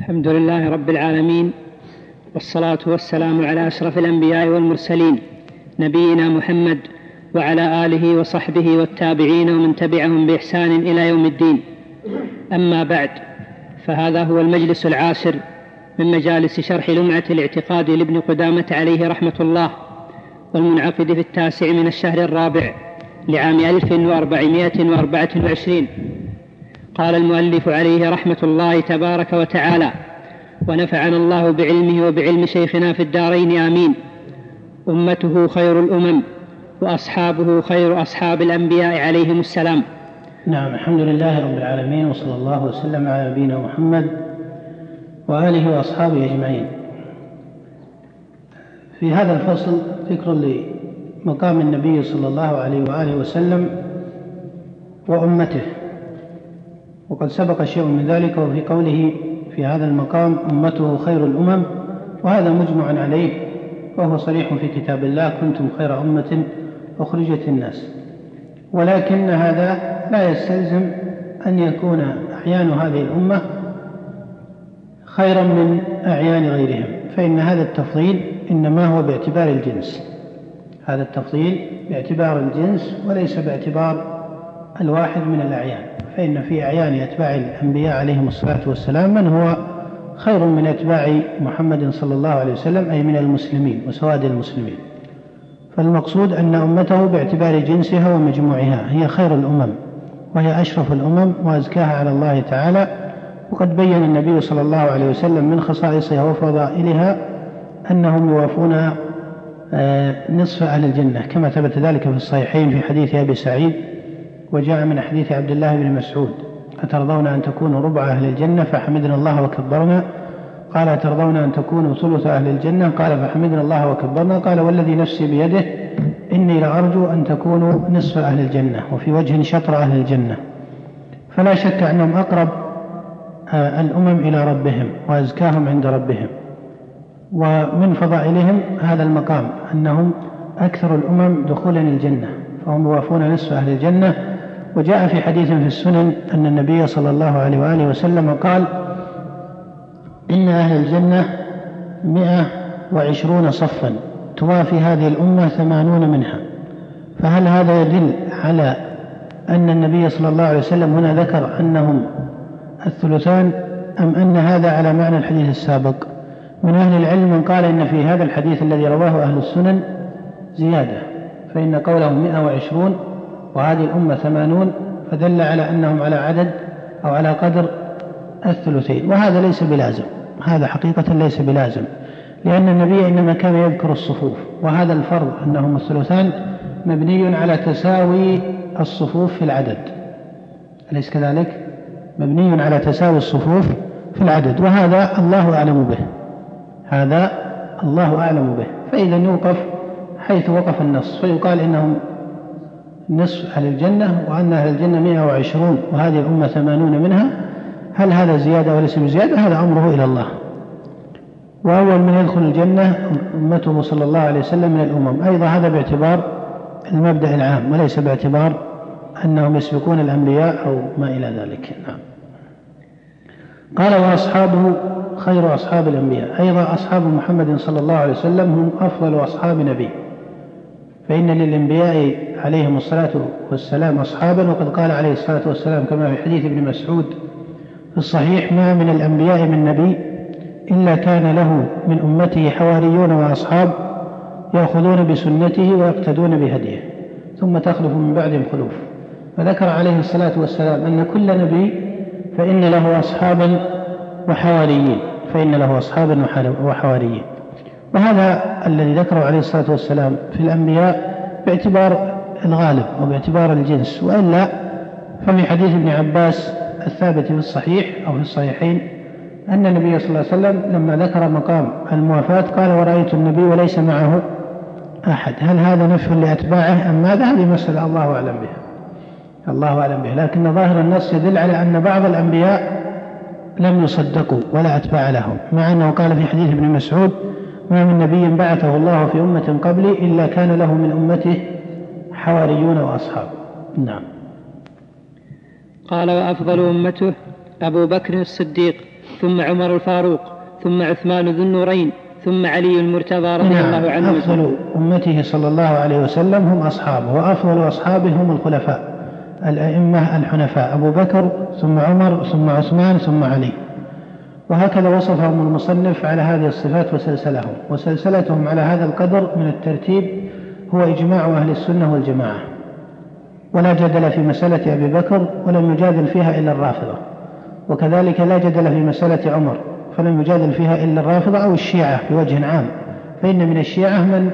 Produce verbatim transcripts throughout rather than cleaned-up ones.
الحمد لله رب العالمين، والصلاة والسلام على أشرف الأنبياء والمرسلين نبينا محمد وعلى آله وصحبه والتابعين ومن تبعهم بإحسان إلى يوم الدين. أما بعد، فهذا هو المجلس العاشر من مجالس شرح لمعة الاعتقاد لابن قدامة عليه رحمة الله، والمنعقد في التاسع من الشهر الرابع لعام ألف وأربعمائة وأربعة وعشرين. قال المؤلف عليه رحمة الله تبارك وتعالى: ونفعنا الله بعلمه وبعلم شيخنا في الدارين آمين. أمته خير الأمم، وأصحابه خير أصحاب الأنبياء عليهم السلام. نعم، الحمد لله رب العالمين، وصلى الله وسلم على نبينا محمد وآله وأصحابه أجمعين. في هذا الفصل ذكر لمقام النبي صلى الله عليه وآله وسلم وأمته، وقد سبق شيء من ذلك، وفي قوله في هذا المقام أمته خير الأمم، وهذا مجمع عليه وهو صريح في كتاب الله: كنتم خير أمة أخرجت الناس. ولكن هذا لا يستلزم أن يكون أعيان هذه الأمة خيرا من أعيان غيرهم، فإن هذا التفضيل إنما هو باعتبار الجنس، هذا التفضيل باعتبار الجنس وليس باعتبار الواحد من الأعيان. فإن في أعيان أتباع الأنبياء عليهم الصلاة والسلام من هو خير من أتباع محمد صلى الله عليه وسلم، أي من المسلمين وسواد المسلمين. فالمقصود أن أمته باعتبار جنسها ومجموعها هي خير الأمم، وهي أشرف الأمم وأزكاها على الله تعالى. وقد بين النبي صلى الله عليه وسلم من خصائصها وفضائلها أنهم يوافون نصف أهل الجنة، كما ثبت ذلك في الصحيحين في حديث أبي سعيد، وجاء من حديث عبد الله بن مسعود: أترضون أن تكونوا ربع أهل الجنة؟ فحمدنا الله وكبرنا. قال: أترضون أن تكونوا ثلث أهل الجنة؟ قال: فحمدنا الله وكبرنا. قال: والذي نفسي بيده إني لأرجو أن تكونوا نصف أهل الجنة، وفي وجه شطر أهل الجنة. فلا شك أنهم أقرب الأمم إلى ربهم وأزكاهم عند ربهم. ومن فضائلهم هذا المقام أنهم أكثر الأمم دخولا الجنة، فهم يوافون نصف أهل الجنة. وجاء في حديث في السنن أن النبي صلى الله عليه وآله وسلم قال: إن أهل الجنة مئة وعشرون صفا توافي هذه الأمة ثمانون منها. فهل هذا يدل على أن النبي صلى الله عليه وسلم هنا ذكر أنهم الثلثان، أم أن هذا على معنى الحديث السابق؟ من أهل العلم من قال إن في هذا الحديث الذي رواه أهل السنن زيادة، فإن قوله مئة وعشرون وهذه الأمة ثمانون فدل على أنهم على عدد أو على قدر الثلثين، وهذا ليس بلازم، هذا حقيقة ليس بلازم، لأن النبي إنما كان يذكر الصفوف، وهذا الفرض أنهم الثلثان مبني على تساوي الصفوف في العدد، أليس كذلك؟ مبني على تساوي الصفوف في العدد، وهذا الله أعلم به، هذا الله أعلم به. فإذا يوقف حيث وقف النص، فيقال إنهم نصف أهل الجنة وأن أهل الجنة مئة وعشرون وهذه الأمة ثمانون منها. هل هذا زيادة وليس بزيادة؟ هذا أمره إلى الله. وأول من يدخل الجنة أمته صلى الله عليه وسلم من الأمم، أيضا هذا باعتبار المبدأ العام وليس باعتبار أنهم يسبقون الأنبياء أو ما إلى ذلك. نعم. قال: وأصحابه خير أصحاب الأنبياء، أيضا أصحاب محمد صلى الله عليه وسلم هم أفضل أصحاب نبي، فإن للأنبياء عليهم الصلاة والسلام أصحابا، وقد قال عليه الصلاة والسلام كما في حديث ابن مسعود في الصحيح: ما من الأنبياء من نبي إلا كان له من أمته حواريون وأصحاب يأخذون بسنته ويقتدون بهديه، ثم تخلف من بعدهم خلوف. فذكر عليه الصلاة والسلام أن كل نبي فإن له أصحابا وحواريين، فإن له أصحابا وحواريين. وهذا الذي ذكره عليه الصلاة والسلام في الأنبياء باعتبار الغالب وباعتبار الجنس، وإلا ففي حديث ابن عباس الثابت في الصحيح أو في الصحيحين أن النبي صلى الله عليه وسلم لما ذكر مقام الموافاة قال: ورأيت النبي وليس معه أحد. هل هذا نفي لأتباعه أم ماذا؟ هذه مسألة الله أعلم بها، الله أعلم بها. لكن ظاهر النص يدل على أن بعض الأنبياء لم يصدقوا ولا أتباع لهم، مع أنه قال في حديث ابن مسعود: ما من نبي بعثه الله في أمة قبلي إلا كان له من أمته حواريون وأصحاب. نعم. قال: وأفضل أمته أبو بكر الصديق، ثم عمر الفاروق، ثم عثمان ذو النورين، ثم علي المرتضى رضي الله عنه. أفضل أمته صلى الله عليه وسلم هم أصحابه، وأفضل أصحابه هم الخلفاء الأئمة الحنفاء، أبو بكر ثم عمر ثم عثمان ثم علي. وهكذا وصفهم المصنف على هذه الصفات وسلسلهم، وسلسلتهم على هذا القدر من الترتيب هو إجماع أهل السنة والجماعة، ولا جدل في مسألة أبي بكر ولم يجادل فيها إلا الرافضة، وكذلك لا جدل في مسألة عمر فلم يجادل فيها إلا الرافضة أو الشيعة بوجه عام، فإن من الشيعة من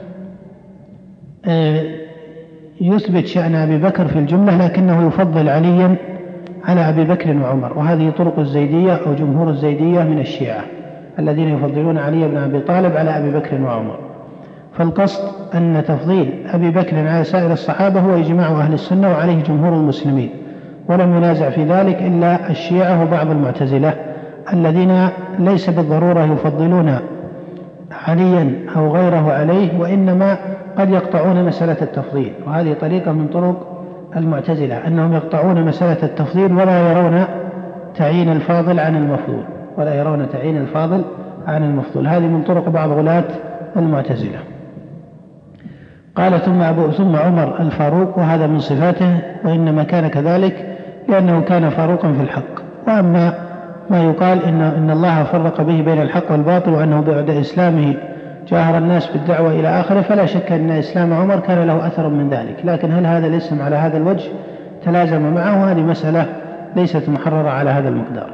يثبت شأن أبي بكر في الجملة لكنه يفضل عليا على أبي بكر وعمر، وهذه طرق الزيدية أو جمهور الزيدية من الشيعة الذين يفضلون علي بن أبي طالب على أبي بكر وعمر. فالقصد أن تفضيل أبي بكر على سائر الصحابة هو إجماع أهل السنة وعليه جمهور المسلمين، ولم ينازع في ذلك إلا الشيعة وبعض المعتزلة الذين ليس بالضرورة يفضلون عليا أو غيره عليه، وإنما قد يقطعون مسألة التفضيل، وهذه طريقة من طرق المعتزلة أنهم يقطعون مسألة التفضيل ولا يرون تعيين الفاضل عن المفضول ولا يرون تعيين الفاضل عن المفضول. هذه من طرق بعض غلاة المعتزلة. قال ثم, أبو ثم عمر الفاروق، وهذا من صفاته، وإنما كان كذلك لأنه كان فاروقا في الحق. وأما ما يقال إن, إن الله فرق به بين الحق والباطل وأنه بعد إسلامه جاهر الناس بالدعوة إلى آخره، فلا شك أن إسلام عمر كان له أثر من ذلك، لكن هل هذا الاسم على هذا الوجه تلازم معه؟ هذه مسألة ليست محررة على هذا المقدار.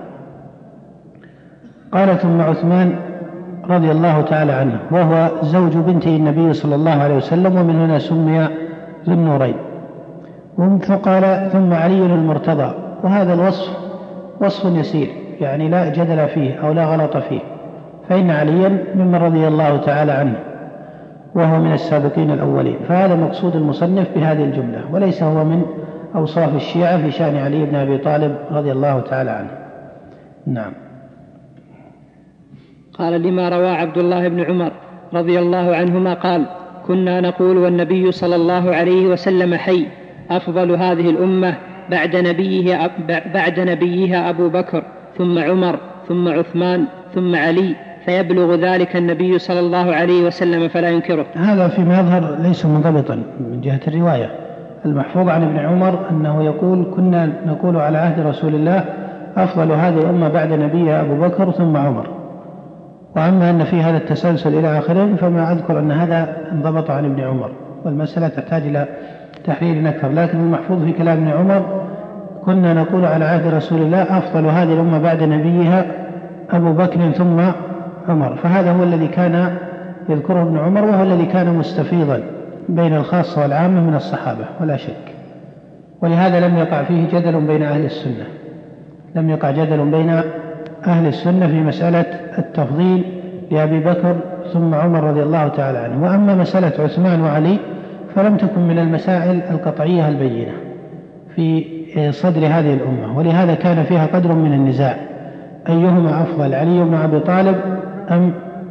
قال ثم عثمان رضي الله تعالى عنه، وهو زوج بنت النبي صلى الله عليه وسلم، ومن هنا سمي ذو النورين. قال ثم علي المرتضى، وهذا الوصف وصف يسير يعني لا جدل فيه أو لا غلط فيه، فإن عليا ممن رضي الله تعالى عنه وهو من السابقين الأولين، فهذا مقصود المصنف بهذه الجملة، وليس هو من أوصاف الشيعة في شأن علي بن أبي طالب رضي الله تعالى عنه. نعم. قال لما روى عبد الله بن عمر رضي الله عنهما قال: كنا نقول والنبي صلى الله عليه وسلم حي، أفضل هذه الأمة بعد نبيه بعد نبيها أبو بكر، ثم عمر، ثم عثمان، ثم علي، فيبلغ ذلك النبي صلى الله عليه وسلم فلا ينكره. هذا فيما يظهر ليس منضبطا من جهة الرواية. المحفوظ عن ابن عمر أنه يقول: كنا نقول على عهد رسول الله أفضل هذه الأمة بعد نبيها أبو بكر ثم عمر. وأما أن في هذا التسلسل إلى آخره فما أذكر أن هذا انضبط عن ابن عمر، والمسألة تحتاج إلى تحرير أكثر. لكن المحفوظ في كلام ابن عمر: كنا نقول على عهد رسول الله أفضل هذه الأمة بعد نبيها أبو بكر ثم عمر. فهذا هو الذي كان يذكره ابن عمر، وهو الذي كان مستفيضا بين الخاصة والعامة من الصحابة ولا شك. ولهذا لم يقع فيه جدل بين أهل السنة لم يقع جدل بين أهل السنة في مسألة التفضيل لأبي بكر ثم عمر رضي الله تعالى عنه. وأما مسألة عثمان وعلي فلم تكن من المسائل القطعية البينة في صدر هذه الأمة، ولهذا كان فيها قدر من النزاع: أيهما أفضل، علي بن أبي طالب أم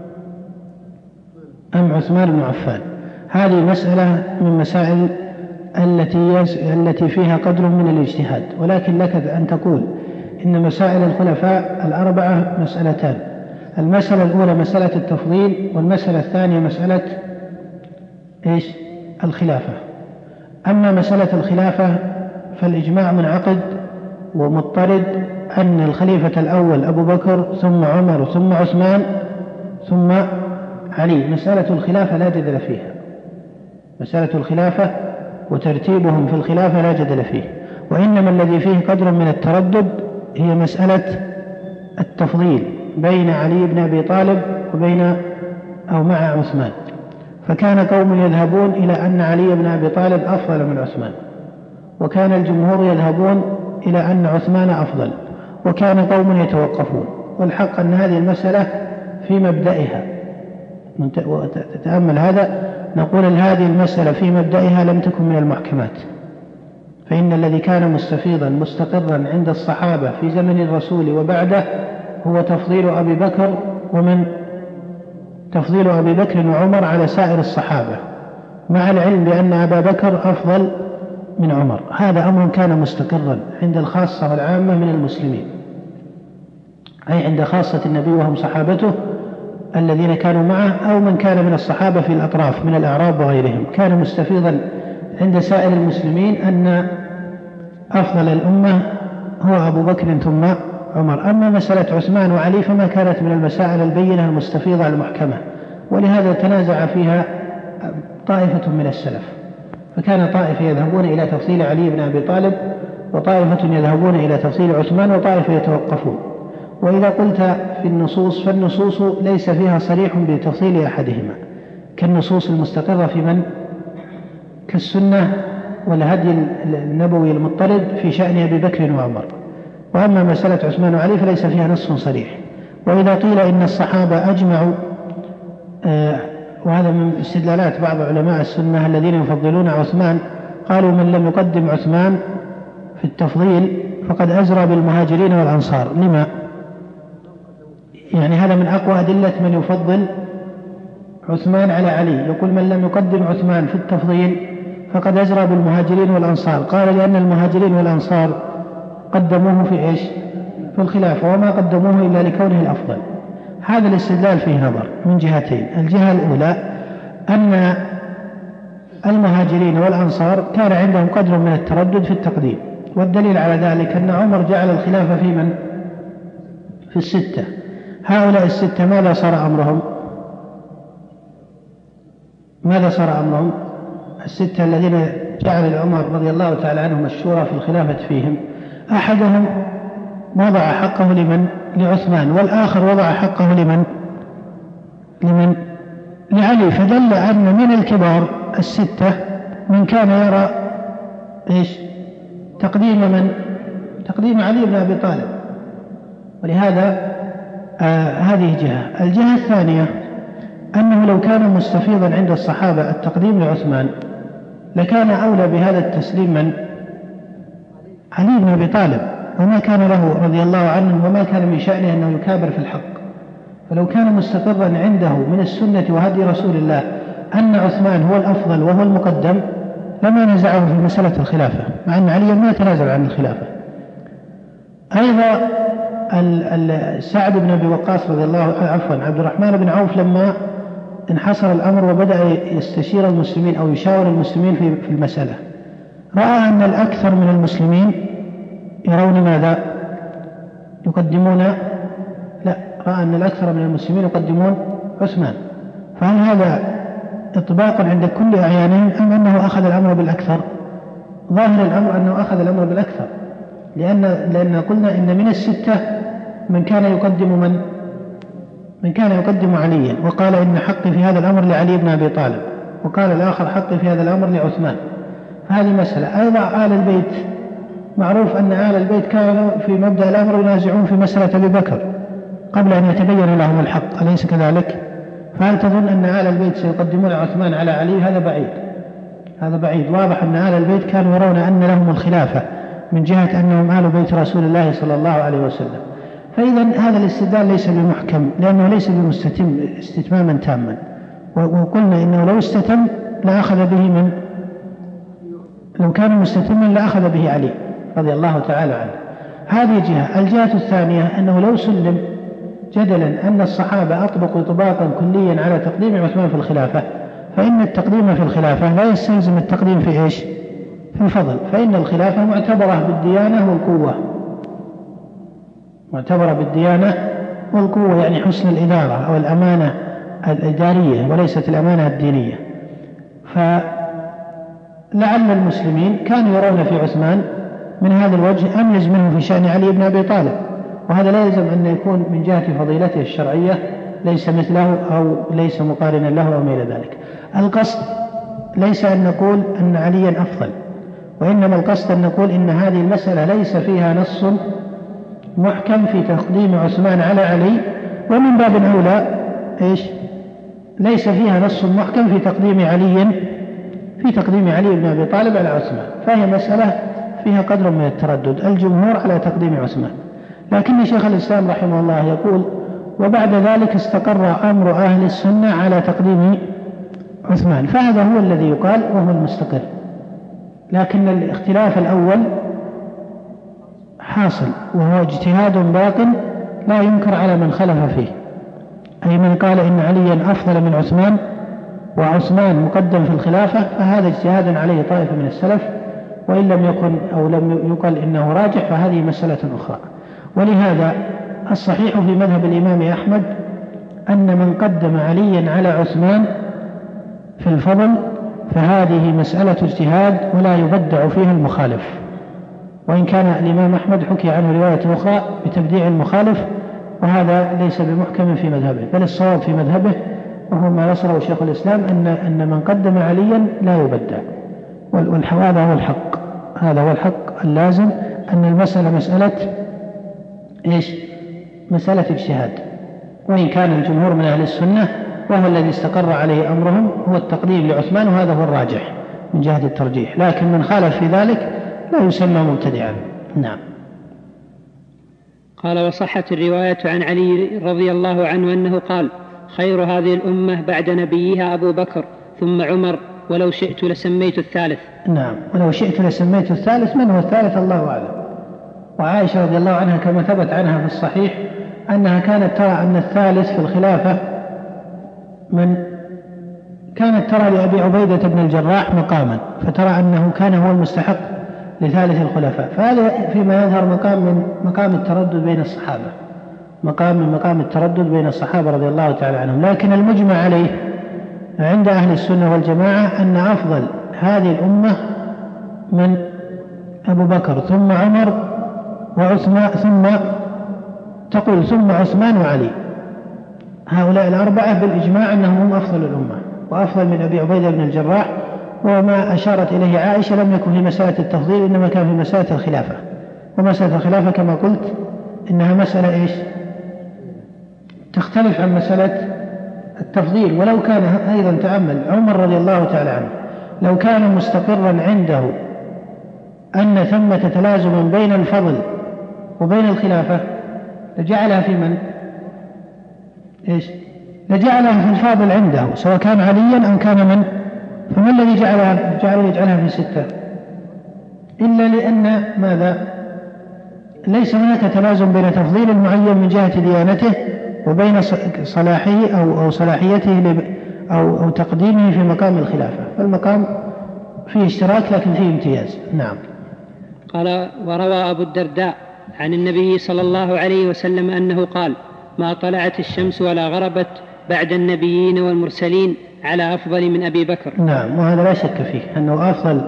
أم عثمان بن عفان؟ هذه مسألة من مسائل التي التي فيها قدر من الاجتهاد. ولكن لك أن تقول إن مسائل الخلفاء الأربعة مسألتان: المسألة الأولى مسألة التفضيل، والمسألة الثانية مسألة إيش؟ الخلافة. أما مسألة الخلافة فالإجماع منعقد ومضطرد أن الخليفة الأول أبو بكر ثم عمر ثم عثمان ثم علي. مسألة الخلافة لا جدل فيها، مسألة الخلافة وترتيبهم في الخلافة لا جدل فيه، وإنما الذي فيه قدر من التردد هي مسألة التفضيل بين علي بن أبي طالب وبين أو مع عثمان. فكان قوم يذهبون إلى أن علي بن أبي طالب أفضل من عثمان، وكان الجمهور يذهبون إلى أن عثمان أفضل، وكان قوم يتوقفون. والحق أن هذه المسألة في مبدئها، تتأمل هذا، نقول أن هذه المسألة في مبدئها لم تكن من المحكمات، فإن الذي كان مستفيضا مستقرا عند الصحابة في زمن الرسول وبعده هو تفضيل أبي بكر، ومن تفضيل أبي بكر وعمر على سائر الصحابة، مع العلم بأن أبا بكر أفضل من عمر. هذا أمر كان مستقرا عند الخاصة والعامة من المسلمين. أي عند خاصة النبي وهم صحابته الذين كانوا معه، أو من كان من الصحابة في الأطراف من الأعراب وغيرهم، كان مستفيضا عند سائر المسلمين أن أفضل الأمة هو أبو بكر ثم عمر. أما مسألة عثمان وعلي فما كانت من المسائل البينة المستفيضة المحكمة، ولهذا تنازع فيها طائفة من السلف، فكان طائفة يذهبون إلى تفصيل علي بن أبي طالب، وطائفة يذهبون إلى تفصيل عثمان، وطائفة يتوقفون. وإذا قلت في النصوص فالنصوص ليس فيها صريح بتفصيل أحدهما كالنصوص المستقرة في من كالسنة والهدي النبوي المضطرد في شأن أبي بكر وعمر. وأما مسألة عثمان وعلي فليس فيها نص صريح. وإذا قيل إن الصحابة أجمعوا، آه وهذا من استدلالات بعض علماء السنة الذين يفضلون عثمان، قالوا من لم يقدم عثمان في التفضيل فقد أزرى بالمهاجرين والأنصار. لما؟ يعني هذا من أقوى أدلة من يفضل عثمان على علي، يقول من لم يقدم عثمان في التفضيل فقد أزرى بالمهاجرين والأنصار. قال لأن المهاجرين والأنصار قدموه في إيش؟ في الخلافة، وما قدموه إلا لكونه الأفضل. هذا الاستدلال فيه نظر من جهتين. الجهة الأولى أن المهاجرين والأنصار كان عندهم قدر من التردد في التقديم، والدليل على ذلك أن عمر جعل الخلافة في من؟ في الستة. هؤلاء الستة ماذا صار أمرهم؟ ماذا صار أمرهم؟ الستة الذين جعل عمر رضي الله تعالى عنهم الشورى في الخلافة فيهم، أحدهم وضع حقه لمن؟ لعثمان، والآخر وضع حقه لمن؟ لمن؟ لعلي. فدل أن من الكبار الستة من كان يرى إيش؟ تقديم من؟ تقديم علي بن أبي طالب. ولهذا آه هذه جهة. الجهة الثانية أنه لو كان مستفيضا عند الصحابة التقديم لعثمان لكان أولى بهذا التسليم من؟ علي بن أبي طالب، وما كان له رضي الله عنه وما كان من شأنه أنه يكابر في الحق. فلو كان مستقرا عنده من السنة وهدي رسول الله أن عثمان هو الأفضل وهو المقدم لما نزعه في مسألة الخلافة، مع أن علي ما تنازل عن الخلافة. أيضا سعد بن أبي وقاص رضي الله عفوا عبد الرحمن بن عوف لما انحصر الأمر وبدأ يستشير المسلمين أو يشاور المسلمين في المسألة، رأى أن الأكثر من المسلمين يرون ماذا؟ يقدمون لا رأى أن الأكثر من المسلمين يقدمون عثمان. فهل هذا إطباق عند كل أعيانهم أم أنه أخذ الأمر بالأكثر؟ ظاهر الأمر أنه أخذ الأمر بالأكثر، لأن لأن قلنا إن من الستة من كان يقدم من من كان يقدم عليا، وقال إن حقي في هذا الأمر لعلي بن أبي طالب، وقال الآخر حقي في هذا الأمر لعثمان. فهذه مسألة. أيضا آل البيت، معروف أن آل البيت كانوا في مبدأ الأمر ينازعون في مسألة أبي بكر قبل أن يتبين لهم الحق، أليس كذلك؟ فهل تظن أن آل البيت سيقدمون عثمان على علي؟ هذا بعيد، هذا بعيد. واضح أن آل البيت كانوا يرون أن لهم الخلافة من جهة أنهم آل بيت رسول الله صلى الله عليه وسلم. فإذا هذا الاستدلال ليس بمحكم، لأنه ليس بمستتم استتماما تاما، وقلنا إنه لو استتم لأخذ به من لو كان مستتما لأخذ به علي رضي الله تعالى عنه. هذه جهة. الجهة الثانية أنه لو سلم جدلا أن الصحابة أطبقوا إطباقا كليا على تقديم عثمان في الخلافة، فإن التقديم في الخلافة لا يستلزم التقديم في إيش؟ في الفضل. فإن الخلافة معتبرة بالديانة والقوة، معتبرة بالديانة والقوة، يعني حسن الإدارة أو الأمانة الإدارية وليست الأمانة الدينية. فلعل المسلمين كانوا يرون في عثمان من هذا الوجه أميز منه في شأن علي بن أبي طالب، وهذا لا يلزم أن يكون من جهة فضيلته الشرعية ليس مثله أو ليس مقارنا له أو ميل ذلك. القصد ليس أن نقول أن عليا أفضل، وإنما القصد أن نقول إن هذه المسألة ليس فيها نص محكم في تقديم عثمان على علي، ومن باب أولى إيش؟ ليس فيها نص محكم في تقديم علي في تقديم علي بن أبي طالب على عثمان، فهي مسألة فيها قدر من التردد. الجمهور على تقديم عثمان، لكن شيخ الإسلام رحمه الله يقول وبعد ذلك استقر أمر أهل السنة على تقديم عثمان، فهذا هو الذي يقال وهو المستقر. لكن الاختلاف الأول حاصل وهو اجتهاد باق لا ينكر على من خلف فيه، أي من قال إن عليا أفضل من عثمان وعثمان مقدم في الخلافة فهذا اجتهاد عليه طائفة من السلف، وإن لم يكن أو لم يقل إنه راجح فهذه مسألة أخرى. ولهذا الصحيح في مذهب الإمام أحمد أن من قدم عليا على عثمان في الفضل فهذه مسألة اجتهاد ولا يبدع فيها المخالف، وإن كان الإمام أحمد حكي عنه رواية أخرى بتبديع المخالف، وهذا ليس بمحكم في مذهبه، بل الصواب في مذهبه وهو ما نصره شيخ الإسلام أن أن من قدم عليا لا يبدع، وهذا هو الحق، هذا هو الحق اللازم، أن المسألة مسألة إيش؟ مسألة اجتهاد، وإن كان الجمهور من أهل السنة وهو الذي استقر عليه أمرهم هو التقديم لعثمان، وهذا هو الراجح من جهة الترجيح، لكن من خالف في ذلك لا يسمى مبتدعا. نعم. قال: وصحت الرواية عن علي رضي الله عنه أنه قال: خير هذه الأمة بعد نبيها أبو بكر ثم عمر، ولو شئت لسميت الثالث. نعم، ولو شئت لسميت الثالث، من هو الثالث الله أعلم. وعائشة رضي الله عنها كما ثبت عنها في الصحيح أنها كانت ترى أن الثالث في الخلافة من كانت ترى لأبي عبيدة بن الجراح مقاما، فترى أنه كان هو المستحق لثالث الخلفاء، فهذا فيما يظهر مقام من مقام التردد بين الصحابة، مقام من مقام التردد بين الصحابة رضي الله تعالى عنهم. لكن المجمع عليه عند أهل السنة والجماعة أن أفضل هذه الأمة من أبو بكر ثم عمر وعثمان، ثم تقول ثم عثمان وعلي، هؤلاء الأربعة بالإجماع أنهم هم أفضل الأمة وأفضل من أبي عبيدة بن الجراح. وما أشارت إليه عائشة لم يكن في مسألة التفضيل، إنما كان في مسألة الخلافة، ومسألة الخلافة كما قلت إنها مسألة إيش؟ تختلف عن مسألة التفضيل. ولو كان أيضا تأمل عمر رضي الله تعالى عنه، لو كان مستقرا عنده أن ثمة تلازم بين الفضل وبين الخلافة لجعلها في من؟ إيش؟ لجعلها في الفاضل عنده سواء كان عليا أو كان من؟ فما الذي جعلها جعل يجعلها في ستة؟ إلا لأن ماذا؟ ليس هناك تلازم بين تفضيل المعين من جهة ديانته وبين صلاحه أو, أو صلاحيته أو, أو تقديمه في مقام الخلافة، فالمقام فيه اشتراك لكن فيه امتياز. نعم. قال: وروى أبو الدرداء عن النبي صلى الله عليه وسلم أنه قال: ما طلعت الشمس ولا غربت بعد النبيين والمرسلين على أفضل من أبي بكر. نعم، وهذا لا شك فيه أنه أفضل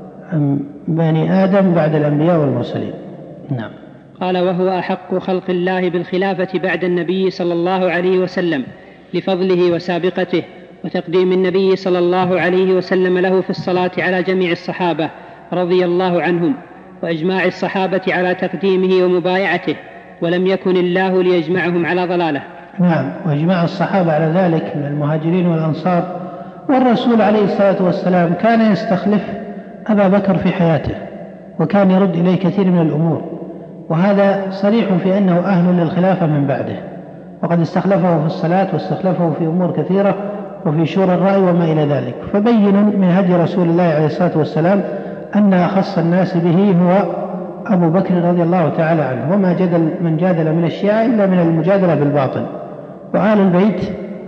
بني آدم بعد الأنبياء والمرسلين. نعم. قال: وهو أحق خلق الله بالخلافة بعد النبي صلى الله عليه وسلم لفضله وسابقته وتقديم النبي صلى الله عليه وسلم له في الصلاة على جميع الصحابة رضي الله عنهم، وإجماع الصحابة على تقديمه ومبايعته، ولم يكن الله ليجمعهم على ضلاله. نعم، وإجماع الصحابة على ذلك من المهاجرين والأنصار. والرسول عليه الصلاة والسلام كان يستخلف أبا بكر في حياته، وكان يرد إليه كثير من الأمور، وهذا صريح في أنه أهل للخلافة من بعده، وقد استخلفه في الصلاة واستخلفه في أمور كثيرة وفي شورى الرأي وما إلى ذلك. فبين من هدي رسول الله عليه الصلاة والسلام أن أخص الناس به هو أبو بكر رضي الله تعالى عنه، وما جدل من جادل من الشيعة إلا من المجادلة بالباطل. وآل البيت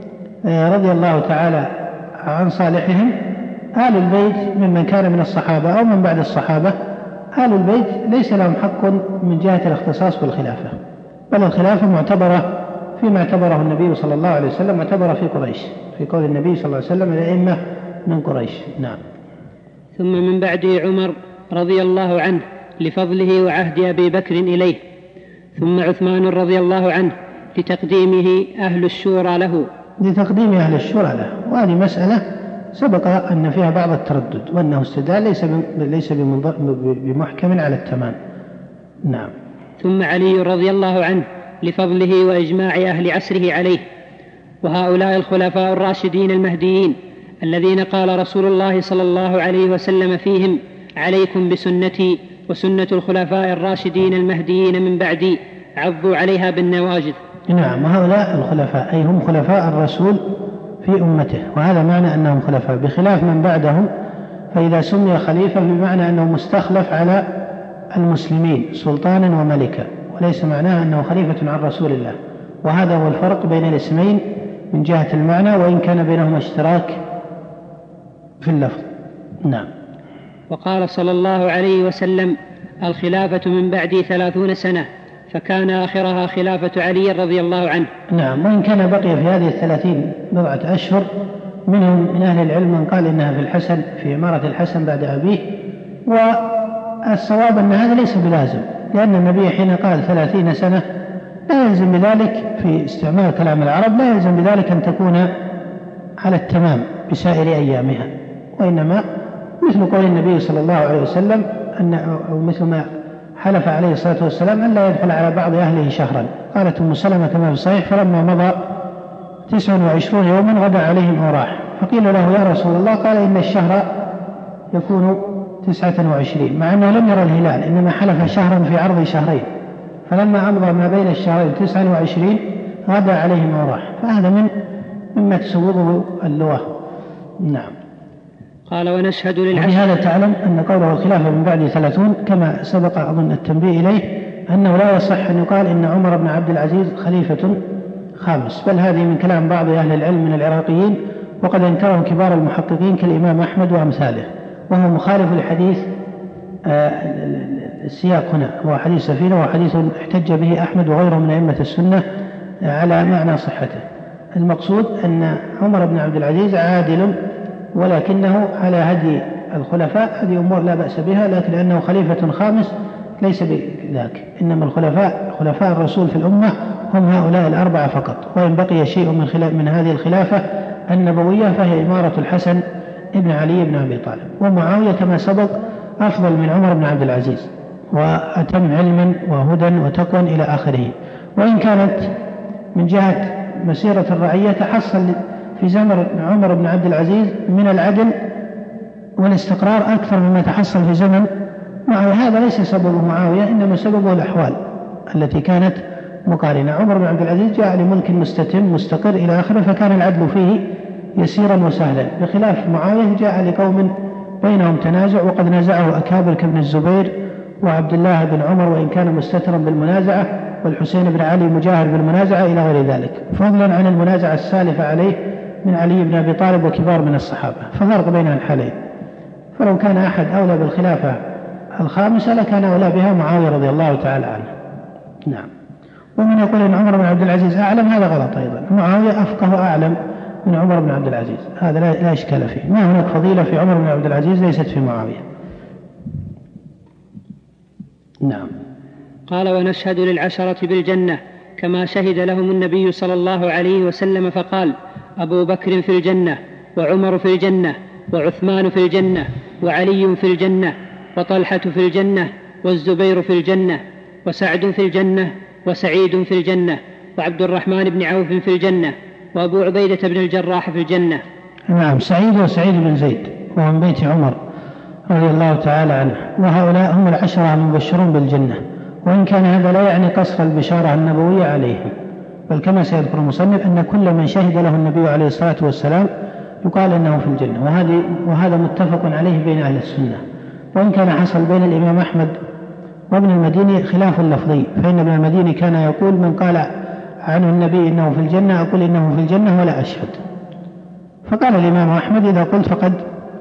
رضي الله تعالى عن صالحهم، آل البيت ممن كان من الصحابة أو من بعد الصحابة، آل البيت ليس لهم حق من جهة الاختصاص بالخلافة، بل الخلافة معتبرة فيما اعتبره النبي صلى الله عليه وسلم، معتبرة في قريش، في قول النبي صلى الله عليه وسلم الأئمة من قريش. نعم. ثم من بعده عمر رضي الله عنه لفضله وعهد أبي بكر إليه، ثم عثمان رضي الله عنه لتقديمه أهل الشورى له لتقديم أهل الشورى له. وهذه مسألة سبق أن فيها بعض التردد، وأنه استدلال ليس ليس بمحكم على التمام. نعم. ثم علي رضي الله عنه لفضله وإجماع أهل عصره عليه. وهؤلاء الخلفاء الراشدين المهديين الذين قال رسول الله صلى الله عليه وسلم فيهم: عليكم بسنتي وسنة الخلفاء الراشدين المهديين من بعدي، عضوا عليها بالنواجذ. نعم، وهؤلاء الخلفاء أي هم خلفاء الرسول في أمته، وهذا معنى أنهم خلفاء، بخلاف من بعدهم فإذا سمي خليفة بمعنى أنه مستخلف على المسلمين سلطانا وملكا، وليس معناه أنه خليفة عن رسول الله، وهذا هو الفرق بين الاسمين من جهة المعنى، وإن كان بينهما اشتراك في اللفظ. نعم. وقال صلى الله عليه وسلم: الخلافة من بعدي ثلاثون سنة، فكان آخرها خلافة علي رضي الله عنه. نعم. وإن كان بقي في هذه الثلاثين بضعة أشهر، منهم من أهل العلم من قال إنها في الحسن، في إمارة الحسن بعد أبيه، والصواب أن هذا ليس بلازم، لأن النبي حين قال ثلاثين سنة لا يلزم بذلك في استعمال كلام العرب، لا يلزم بذلك أن تكون على التمام بسائر أيامها، وإنما مثل قول النبي صلى الله عليه وسلم أن أو مثل ما حلف عليه الصلاة والسلام أن لا يدخل على بعض أهله شهرا. قالت أم سلمة كما في الصحيح: فلما مضى تسع وعشرون يوما غدا عليهم وراح، فقيل له: يا رسول الله، قال: إن الشهر يكون تسعة وعشرين، مع أنه لم يرى الهلال، إنما حلف شهرا في عرض شهرين، فلما أمضى ما بين الشهرين تسعة وعشرين غدا عليهم وراح، فهذا من مما تسوغه اللغة. نعم. قال: ونشهد للعشر. وبهذا تعلم أن قوله الخلافة من بعد ثلاثون كما سبق أظن التنبيه إليه أنه لا يصح أن يقال إن عمر بن عبد العزيز خليفة خامس، بل هذه من كلام بعض أهل العلم من العراقيين، وقد انكره كبار المحققين كالإمام أحمد وأمثاله، وهو مخالف لحديث السياق هنا، هو حديث سفينة، وحديث احتج به أحمد وغيره من أئمة السنة على معنى صحته. المقصود أن عمر بن عبد العزيز عادل، ولكنه على هدي الخلفاء، هذه أمور لا بأس بها، لكن أنه خليفة خامس ليس بذاك، إنما الخلفاء خلفاء الرسول في الأمة هم هؤلاء الأربعة فقط، وإن بقي شيء من, خلاف من هذه الخلافة النبوية فهي إمارة الحسن ابن علي بن أبي طالب. ومعاوية كما سبق أفضل من عمر بن عبد العزيز، وأتم علما وهدى وتقوى إلى آخره، وإن كانت من جهة مسيرة الرعية تحصل في زمن عمر بن عبد العزيز من العدل والاستقرار أكثر مما تحصل في زمن معاوية. هذا ليس سببه معاوية، إنما سببه الأحوال التي كانت مقارنة. عمر بن عبد العزيز جاء لملك مستتم مستقر إلى آخره، فكان العدل فيه يسيرا وسهلا، بخلاف معاوية جاء لقوم بينهم تنازع، وقد نازعه أكابر كابن الزبير وعبد الله بن عمر، وإن كان مستترا بالمنازعة، والحسين بن علي مجاهر بالمنازعة إلى غير ذلك، فضلا عن المنازعة السالفة عليه من علي بن أبي طالب وكبار من الصحابة، ففرق بين الحالين. فلو كان أحد أولى بالخلافة الخامسة لكان أولى بها معاوية رضي الله تعالى عنه. نعم. ومن يقول أن عمر بن عبد العزيز أعلم هذا غلط أيضا، معاوية أفقه أعلم من عمر بن عبد العزيز، هذا لا إشكال فيه، ما هناك فضيلة في عمر بن عبد العزيز ليست في معاوية. نعم. قال: ونشهد للعشرة بالجنة كما شهد لهم النبي صلى الله عليه وسلم فقال: أبو بكر في الجنة، وعمر في الجنة، وعثمان في الجنة، وعلي في الجنة، وطلحة في الجنة، والزبير في الجنة، وسعد في الجنة، وسعيد في الجنة، وعبد الرحمن بن عوف في الجنة، وأبو عبيدة بن الجراح في الجنة. نعم. سعيد وسعيد بن زيد وهو من بيت عمر رضي الله تعالى عنه، وهؤلاء هم العشرة المبشرون بالجنة، وإن كان هذا لا يعني قصر البشارة النبوية عليهم، بل كما سيذكر المصنف أن كل من شهد له النبي عليه الصلاة والسلام يقال أنه في الجنة، وهذه وهذا متفق عليه بين أهل السنة. وإن كان حصل بين الإمام أحمد وابن المديني خلاف لفظي، فإن ابن المديني كان يقول: من قال عنه النبي إنه في الجنة أقول إنه في الجنة ولا أشهد. فقال الإمام أحمد: إذا قلت فقد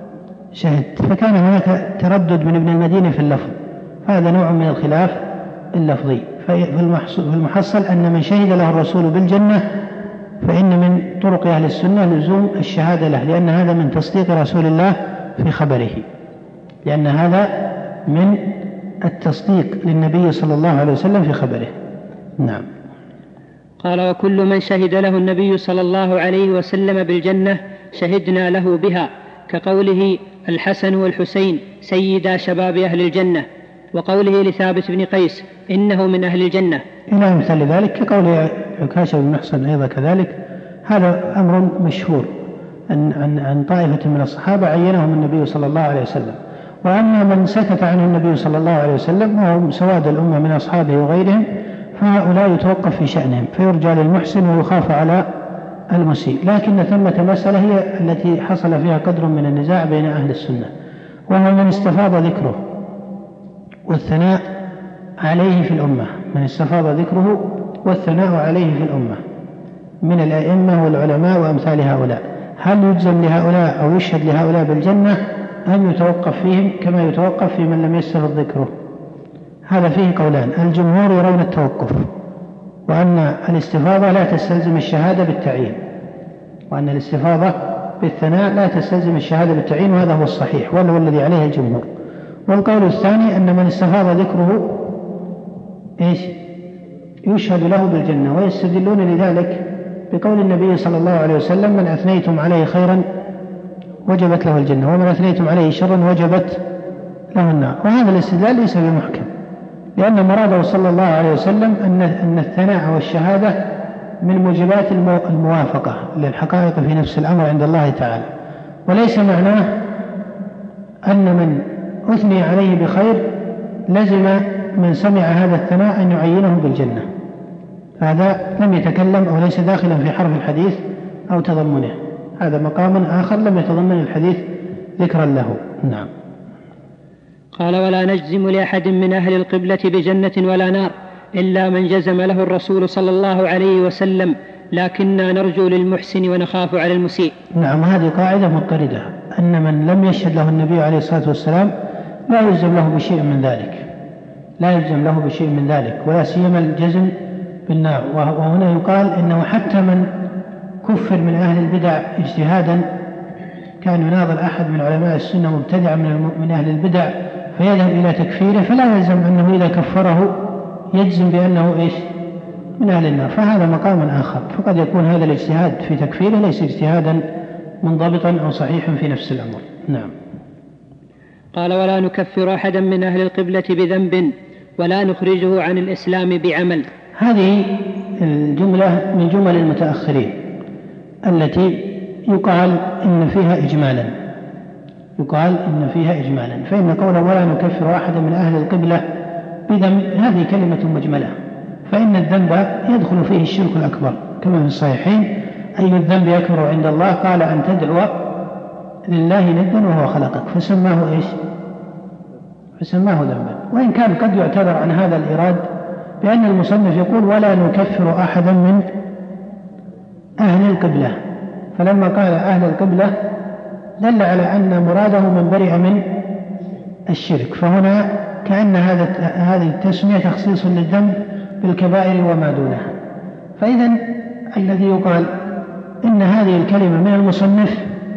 شهدت. فكان هناك تردد من ابن المديني في اللفظ، هذا نوع من الخلاف اللفظي. في المحصل أن من شهد له الرسول بالجنة فإن من طرق أهل السنة لزوم الشهادة له، لأن هذا من تصديق رسول الله في خبره، لأن هذا من التصديق للنبي صلى الله عليه وسلم في خبره. نعم. قال: وكل من شهد له النبي صلى الله عليه وسلم بالجنة شهدنا له بها، كقوله: الحسن والحسين سيدا شباب أهل الجنة، وقوله لثابت بن قيس: إنه من أهل الجنة، إلى مثل ذلك، كقول عكاشة بن محصن أيضا كذلك. هذا أمر مشهور عن, عن, عن طائفة من الصحابة عينهم النبي صلى الله عليه وسلم. وأما من سكت عنه النبي صلى الله عليه وسلم وهم سواد الأمة من أصحابه وغيرهم، فهؤلاء يتوقف في شأنهم، فيرجى للمحسن ويخاف على المسيء. لكن ثمة مسألة هي التي حصل فيها قدر من النزاع بين أهل السنة، وهو من استفاض ذكره والثناء عليه في الأمة، من استفاض ذكره والثناء عليه في الأمة من الأئمة والعلماء وأمثال هؤلاء، هل يجزم لهؤلاء أو يشهد لهؤلاء بالجنة أم يتوقف فيهم كما يتوقف في من لم يستفض ذكره؟ هذا فيه قولان. الجمهور يرون التوقف، وأن الاستفاضة لا تستلزم الشهادة بالتعيين، وأن الاستفاضة بالثناء لا تستلزم الشهادة بالتعيين، وهذا هو الصحيح وهو الذي عليه الجمهور. والقول الثاني أن من استفاض ذكره إيش؟ يشهد له بالجنة، ويستدلون لذلك بقول النبي صلى الله عليه وسلم: من أثنيتم عليه خيرا وجبت له الجنة، ومن أثنيتم عليه شرا وجبت له النار. وهذا الاستدلال ليس بمحكم، لأن مراده صلى الله عليه وسلم أن الثناء والشهادة من موجبات الموافقة للحقائق في نفس الأمر عند الله تعالى، وليس معناه أن من أثني عليه بخير لزم من سمع هذا الثناء أن يعينه بالجنة. هذا لم يتكلم أو ليس داخلا في حرف الحديث أو تضمنه، هذا مقام آخر لم يتضمن الحديث ذكرا له. نعم. قال: ولا نجزم لأحد من أهل القبلة بجنة ولا نار إلا من جزم له الرسول صلى الله عليه وسلم، لكننا نرجو للمحسن ونخاف على المسيء. نعم، هذه قاعدة مضطردة، أن من لم يشهد له النبي عليه الصلاة والسلام لا يلزم له بشيء من ذلك، لا يلزم له بشيء من ذلك، ولا سيما الجزم بالنار. وهنا يقال إنه حتى من كفر من أهل البدع اجتهادا، كان يناظر أحد من علماء السنة مبتدع من أهل البدع فيذهب إلى تكفيره، فلا يلزم أنه إذا كفره يجزم بأنه إيش؟ من أهل النار، فهذا مقام آخر. فقد يكون هذا الاجتهاد في تكفيره ليس اجتهادا منضبطا أو صحيحا في نفس الأمر. نعم. قال: ولا نكفر أحدا من أهل القبلة بذنب ولا نخرجه عن الإسلام بعمل. هذه الجملة من جمل المتأخرين التي يقال إن فيها إجمالا، يقال إن فيها إجمالا، فإن قوله ولا نكفر أحدا من أهل القبلة بذنب هذه كلمة مجملة، فإن الذنب يدخل فيه الشرك الأكبر كما في الصحيحين: أي الذنب أكبر عند الله؟ قال: أن تدعو لله ندا وهو خلقك، فسماه إيش؟ فسماه ذنبا. وإن كان قد يعتذر عن هذا الإراد بأن المصنف يقول ولا نكفر أحدا من أهل القبلة، فلما قال أهل القبلة دل على أن مراده من برئ من الشرك، فهنا كأن هذا هذه التسمية تخصيص للذنب بالكبائر وما دونها. فإذا الذي يقال إن هذه الكلمة من المصنف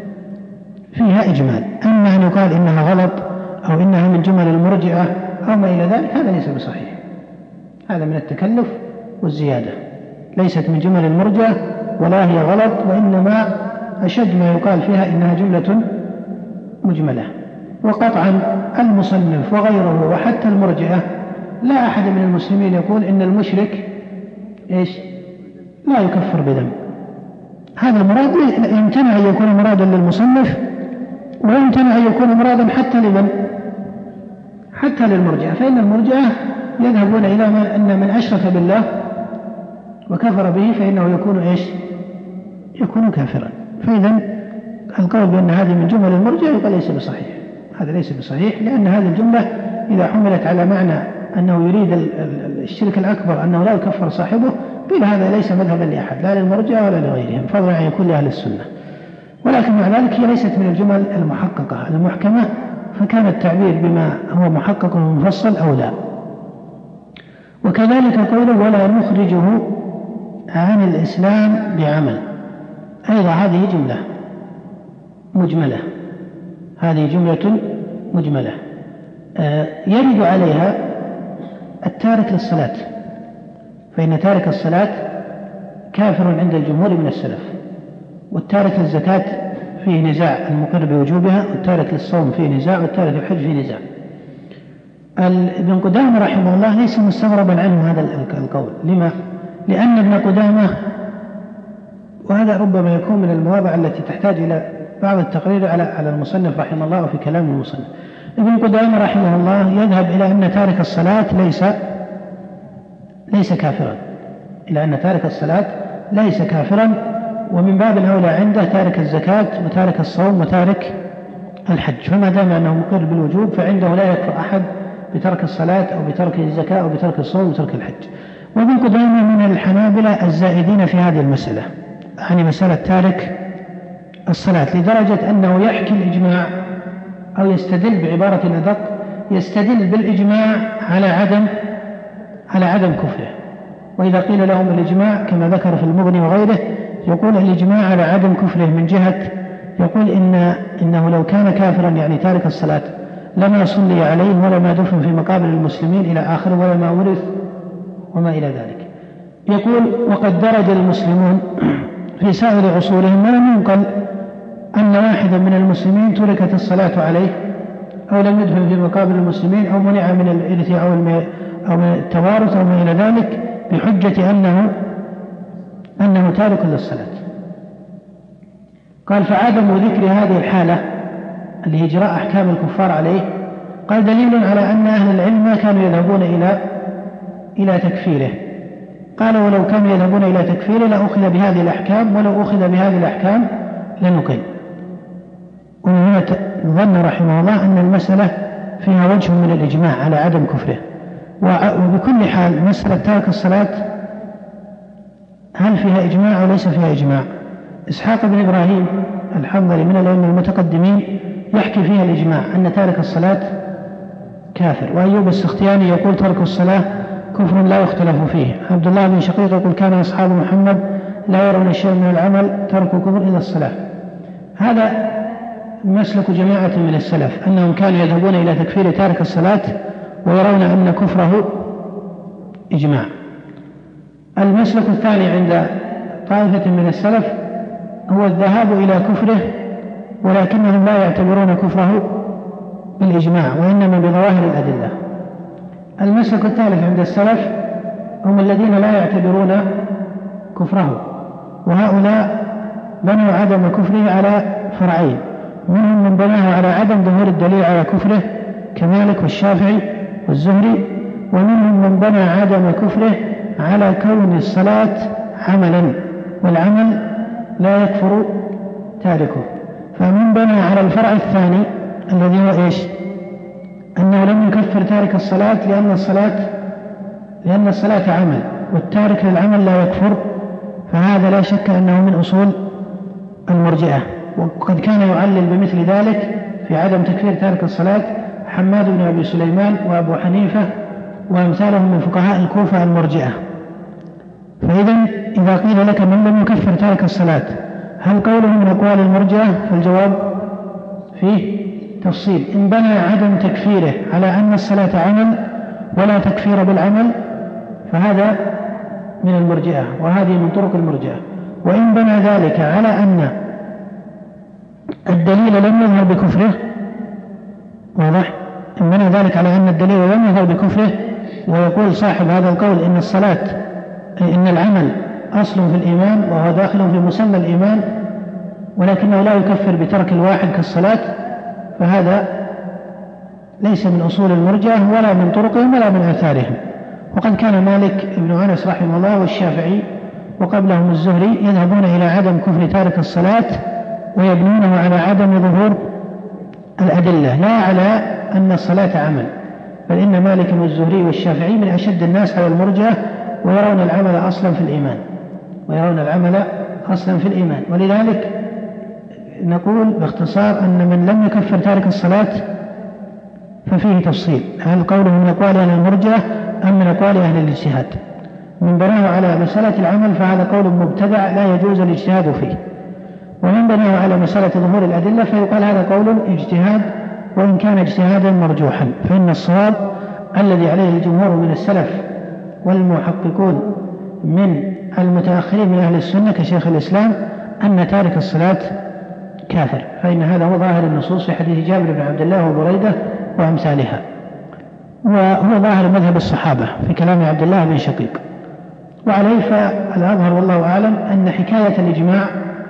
فيها إجمال، أما أن يقال إنها غلط أو إنها من جمل المرجئة أو ما إلى ذلك هذا ليس بصحيح، هذا من التكلف والزيادة، ليست من جمل المرجئة ولا هي غلط، وإنما أشد ما يقال فيها إنها جملة مجملة. وقطعا المصنف وغيره وحتى المرجئة لا أحد من المسلمين يقول إن المشرك إيش؟ لا يكفر بذنب. هذا المراد يمتنع أن يكون مرادا للمصنف، ويمتنع أن يكون مرادا حتى لمن؟ حتى للمرجئة، فإن المرجئة يذهبون إلى أن من أشرك بالله وكفر به فإنه يكون إيش؟ يكون كافرا. فإذا القول بأن هذه من جمل المرجئة يقول ليس بصحيح، هذا ليس بصحيح، لأن هذه الجملة إذا حملت على معنى أنه يريد الشرك الأكبر أنه لا يكفر صاحبه، قيل هذا ليس مذهبا لأحد لا للمرجئة ولا لغيرهم، فضلا عن يكون لأهل السنة. ولكن مع ذلك هي ليست من الجمل المحققة المحكمة، فكان التعبير بما هو محقق ومفصل أولى. وكذلك قوله ولا نخرجه عن الإسلام بعمل، أيضا هذه جملة مجملة، هذه جملة مجملة آه يرد عليها التارك للصلاة، فإن تارك الصلاة كافر عند الجمهور من السلف، والتارك للزكاة فيه نزاع، المقر بوجوبها، والتارك للصوم فيه نزاع، والتارك للحج فيه نزاع. ابن قدامة رحمه الله ليس مستغربا عنه هذا القول. لما؟ لأن ابن قدامة، وهذا ربما يكون من المواضع التي تحتاج إلى بعض التقرير على على المصنف رحمه الله وفي كلام المصنف. ابن قدامة رحمه الله يذهب إلى أن تارك الصلاة ليس ليس كافرا، إلى أن تارك الصلاة ليس كافرا، ومن باب الأولى عنده تارك الزكاة وتارك الصوم وتارك الحج، فما دام أنه مقر بالوجوب فعنده لا يكفر أحد بترك الصلاة أو بترك الزكاة أو بترك الصوم وبترك الحج. وابن قدامة من الحنابلة الزائدين في هذه المسألة، يعني مسألة تارك الصلاة، لدرجة أنه يحكي الإجماع أو يستدل بعبارة أدق، يستدل بالإجماع على عدم على عدم كفره. وإذا قيل لهم الإجماع كما ذكر في المغني وغيره يقول الإجماع على عدم كفره من جهة، يقول إن إنه لو كان كافرا يعني تارك الصلاة لما صلي عليه ولما دفن في مقابر المسلمين إلى آخره ولما ورث وما إلى ذلك. يقول وقد درج المسلمون في سائر عصورهم ولم ينقل أن واحدا من المسلمين تركت الصلاة عليه أو لم يدفن في مقابر المسلمين أو منع من الإرث أو أو من التوارث أو ما إلى ذلك بحجة أنه أنه تارك للصلاة. قال فعدم ذكر هذه الحالة اللي هي إجراء أحكام الكفار عليه قال دليل على أن أهل العلم ما كانوا يذهبون إلى إلى تكفيره. قال ولو كانوا يذهبون إلى تكفيره لأخذ بهذه الأحكام، ولو أخذ بهذه الأحكام لنقل. ومن هنا ظن رحمه الله أن المسألة فيها وجه من الإجماع على عدم كفره. وبكل حال مسألة تارك الصلاة هل فيها إجماع أو ليس فيها إجماع؟ إسحاق بن إبراهيم الحنظلي من الأئمة المتقدمين يحكي فيها الإجماع أن تارك الصلاة كافر. وأيوب السختياني يقول ترك الصلاة كفر لا يختلف فيه. عبد الله بن شقيق يقول كان أصحاب محمد لا يرون شيء من العمل تركوا كفر إلى الصلاة. هذا مسلك جماعة من السلف أنهم كانوا يذهبون إلى تكفير تارك الصلاة ويرون أن كفره إجماع. المسلك الثاني عند طائفة من السلف هو الذهاب إلى كفره ولكنهم لا يعتبرون كفره بالإجماع وإنما بظواهر الأدلة. المسلك الثالث عند السلف هم الذين لا يعتبرون كفره، وهؤلاء بنوا عدم كفره على فرعين، منهم من بناه على عدم ظهور الدليل على كفره كمالك والشافعي والزهري، ومنهم من بنى عدم كفره على كون الصلاة عملا والعمل لا يكفر تاركه. فمن بنى على الفرع الثاني الذي هو إيش؟ أنه لم يكفر تارك الصلاة لأن الصلاة لأن الصلاة عمل والتارك للعمل لا يكفر، فهذا لا شك أنه من أصول المرجئة. وقد كان يعلل بمثل ذلك في عدم تكفير تارك الصلاة حماد بن أبي سليمان وأبو حنيفة وأمثالهم من فقهاء الكوفة المرجئة. فإذا إذا قيل لك من لم يكفر تارك الصلاة هل قوله من أقوال المرجئة؟ فالجواب فيه تفصيل. إن بنى عدم تكفيره على أن الصلاة عمل ولا تكفير بالعمل فهذا من المرجئة وهذه من طرق المرجئة. وإن بنى ذلك على أن الدليل لم يظهر بكفره، واضح؟ إن بنى ذلك على أن الدليل لم يظهر بكفره ويقول صاحب هذا القول إن الصلاة إن العمل أصل في الإيمان وهو داخل في مسمى الإيمان ولكنه لا يكفر بترك الواحد كالصلاة، فهذا ليس من أصول المرجئة ولا من طرقهم ولا من آثارهم. وقد كان مالك بن أنس رحمه الله والشافعي وقبلهم الزهري يذهبون إلى عدم كفر تارك الصلاة ويبنونه على عدم ظهور الأدلة لا على أن الصلاة عمل، بل إن مالك والزهري والشافعي من أشد الناس على المرجئة ويرون العمل أصلا في الإيمان ويرون العمل أصلا في الإيمان. ولذلك نقول باختصار أن من لم يكفر تارك الصلاة ففيه تفصيل، هل قوله من أقوال أهل المرجئة أم من أقوال أهل الاجتهاد؟ من بناه على مسألة العمل فهذا قول مبتدع لا يجوز الاجتهاد فيه، ومن بناه على مسألة ظهور الأدلة فيقال هذا قول اجتهاد وإن كان اجتهادا مرجوحا. فإن الصواب الذي عليه الجمهور من السلف والمحققون من المتأخرين من أهل السنة كشيخ الإسلام أن تارك الصلاة كافر، فإن هذا هو ظاهر النصوص في حديث جابر بن عبد الله وبريدة وأمثالها، وهو ظاهر مذهب الصحابة في كلام عبد الله بن شقيق. وعليه فالأظهر والله أعلم أن حكاية الإجماع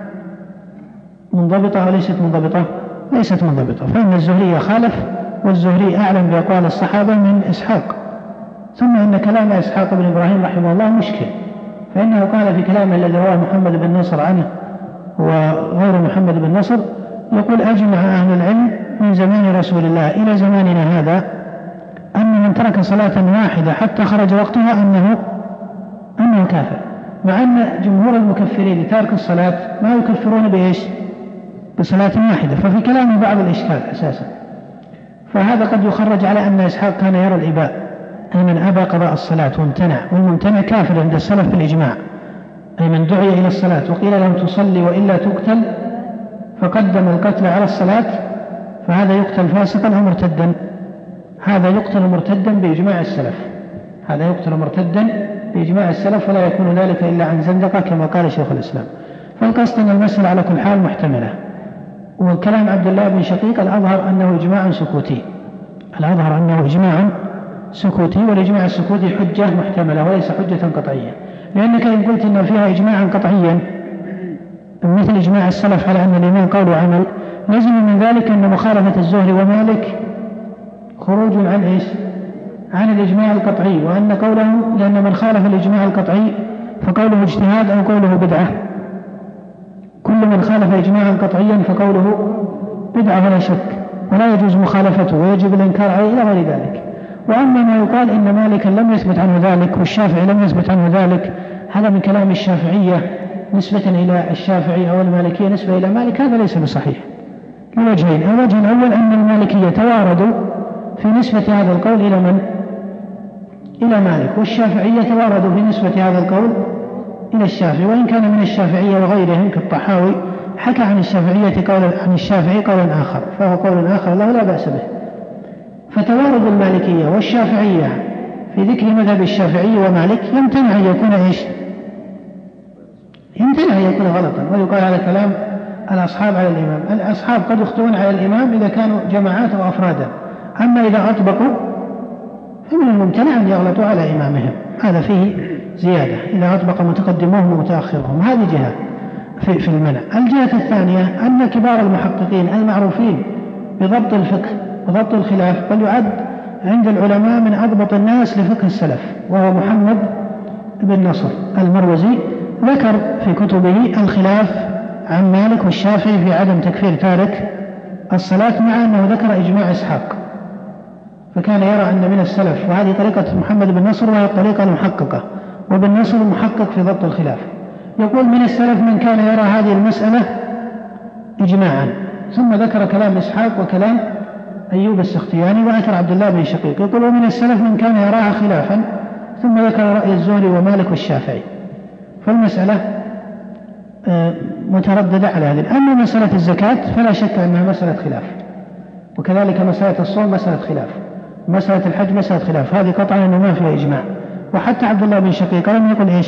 منضبطة وليست منضبطة ليست منضبطة، فإن الزهري خالف والزهري أعلم بأقوال الصحابة من إسحاق. ثم إن كلام إسحاق بن إبراهيم رحمه الله مشكل، فإنه قال في كلامه الذي رواه محمد بن نصر عنه وغير محمد بن نصر يقول أجمع أهل العلم من زمان رسول الله إلى زماننا هذا أن ترك صلاة واحدة حتى خرج وقتها أنه أنه كافر، مع أن جمهور المكفرين لتارك الصلاة ما يكفرون بإيش؟ بصلاة واحدة. ففي كلام بعض الإشكال أساسا، فهذا قد يخرج على أن إسحاق كان يرى الإباء، أي من أبى قضاء الصلاة وامتنع، والممتنع كافر عند السلف بالإجماع، أي من دعي إلى الصلاة وقيل له تصلي وإلا تقتل فقدم القتل على الصلاة فهذا يقتل فاسقا أو مرتدا، هذا يقتل مرتدا بإجماع السلف، هذا يقتل مرتدا بإجماع السلف، ولا يكون ذلك إلا عن زندقة كما قال شيخ الإسلام. فالقصد أن المسألة على كل حال محتملة. وكلام عبد الله بن شقيق الأظهر أنه إجماع سكوتي، الأظهر أنه إجماع سكوتي، والإجماع السكوتي حجة محتملة وليس حجة قطعية، لأنك إن قلت إن فيها إجماعا قطعيا مثل إجماع السلف على أن الإيمان قول وعمل، لازم من ذلك أن مخالفة الزهري ومالك خروج عن إيش؟ عن الإجماع القطعي، وأن قوله، لأن من خالف الإجماع القطعي فقوله اجتهاد أو قوله بدعة، كل من خالف إجماعا قطعيا فقوله بدعة ولا شك، ولا يجوز مخالفته ويجب الإنكار عليه إلى غير ذلك. وأما ما يقال إن مالكا لم يثبت عنه ذلك والشافعي لم يثبت عنه ذلك، هذا من كلام الشافعية نسبة إلى الشافعي أو المالكية نسبة إلى مالك، هذا ليس بصحيح لوجهين. الوجه الأول أن المالكية تواردوا في نسبة هذا القول إلى من؟ إلى مالك، والشافعية تواردوا في نسبة هذا القول إلى الشافعي، وإن كان من الشافعية وغيرهم كالطحاوي حكى عن الشافعية قولا عن الشافعي قولا آخر، فهو قول آخر له لا بأس به. فتوارد المالكية والشافعية في ذكر مذهب الشافعي ومالك يمتنع أن يكون إيش؟ يمتنع أن يكون غلطا. ويقال هذا كلام الأصحاب على الإمام، الأصحاب قد يخطئون على الإمام إذا كانوا جماعات أو أفرادا، أما إذا أطبقوا فمن الممتنع أن يغلطوا على إمامهم، هذا فيه زيادة إذا أطبق متقدموهم ومتأخرهم، هذه جهة في, في المنع. الجهة الثانية أن كبار المحققين المعروفين بضبط الفقه وضبط الخلاف، بل يعد عند العلماء من أضبط الناس لفقه السلف، وهو محمد بن نصر المروزي، ذكر في كتبه الخلاف عن مالك والشافعي في عدم تكفير تارك الصلاة، مع أنه ذكر إجماع إسحاق، فكان يرى أن من السلف، وهذه طريقة محمد بن نصر وهي الطريقة المحققة، وبن نصر المحقق في ضبط الخلاف، يقول من السلف من كان يرى هذه المسألة إجماعا، ثم ذكر كلام إسحاق وكلام أيوب السختياني وذكر عبد الله بن شقيق، يقول ومن السلف من كان يراها خلافا، ثم ذكر رأي الزهري ومالك والشافعي. فالمسألة مترددة على هذه. أما مسألة الزكاة فلا شك أنها مسألة خلاف، وكذلك مسألة الصوم مسألة خلاف، مسألة الحج مسألة خلاف، هذه قطعا أنه ما فيها إجماع. وحتى عبد الله بن شقيق لم يقل إيش؟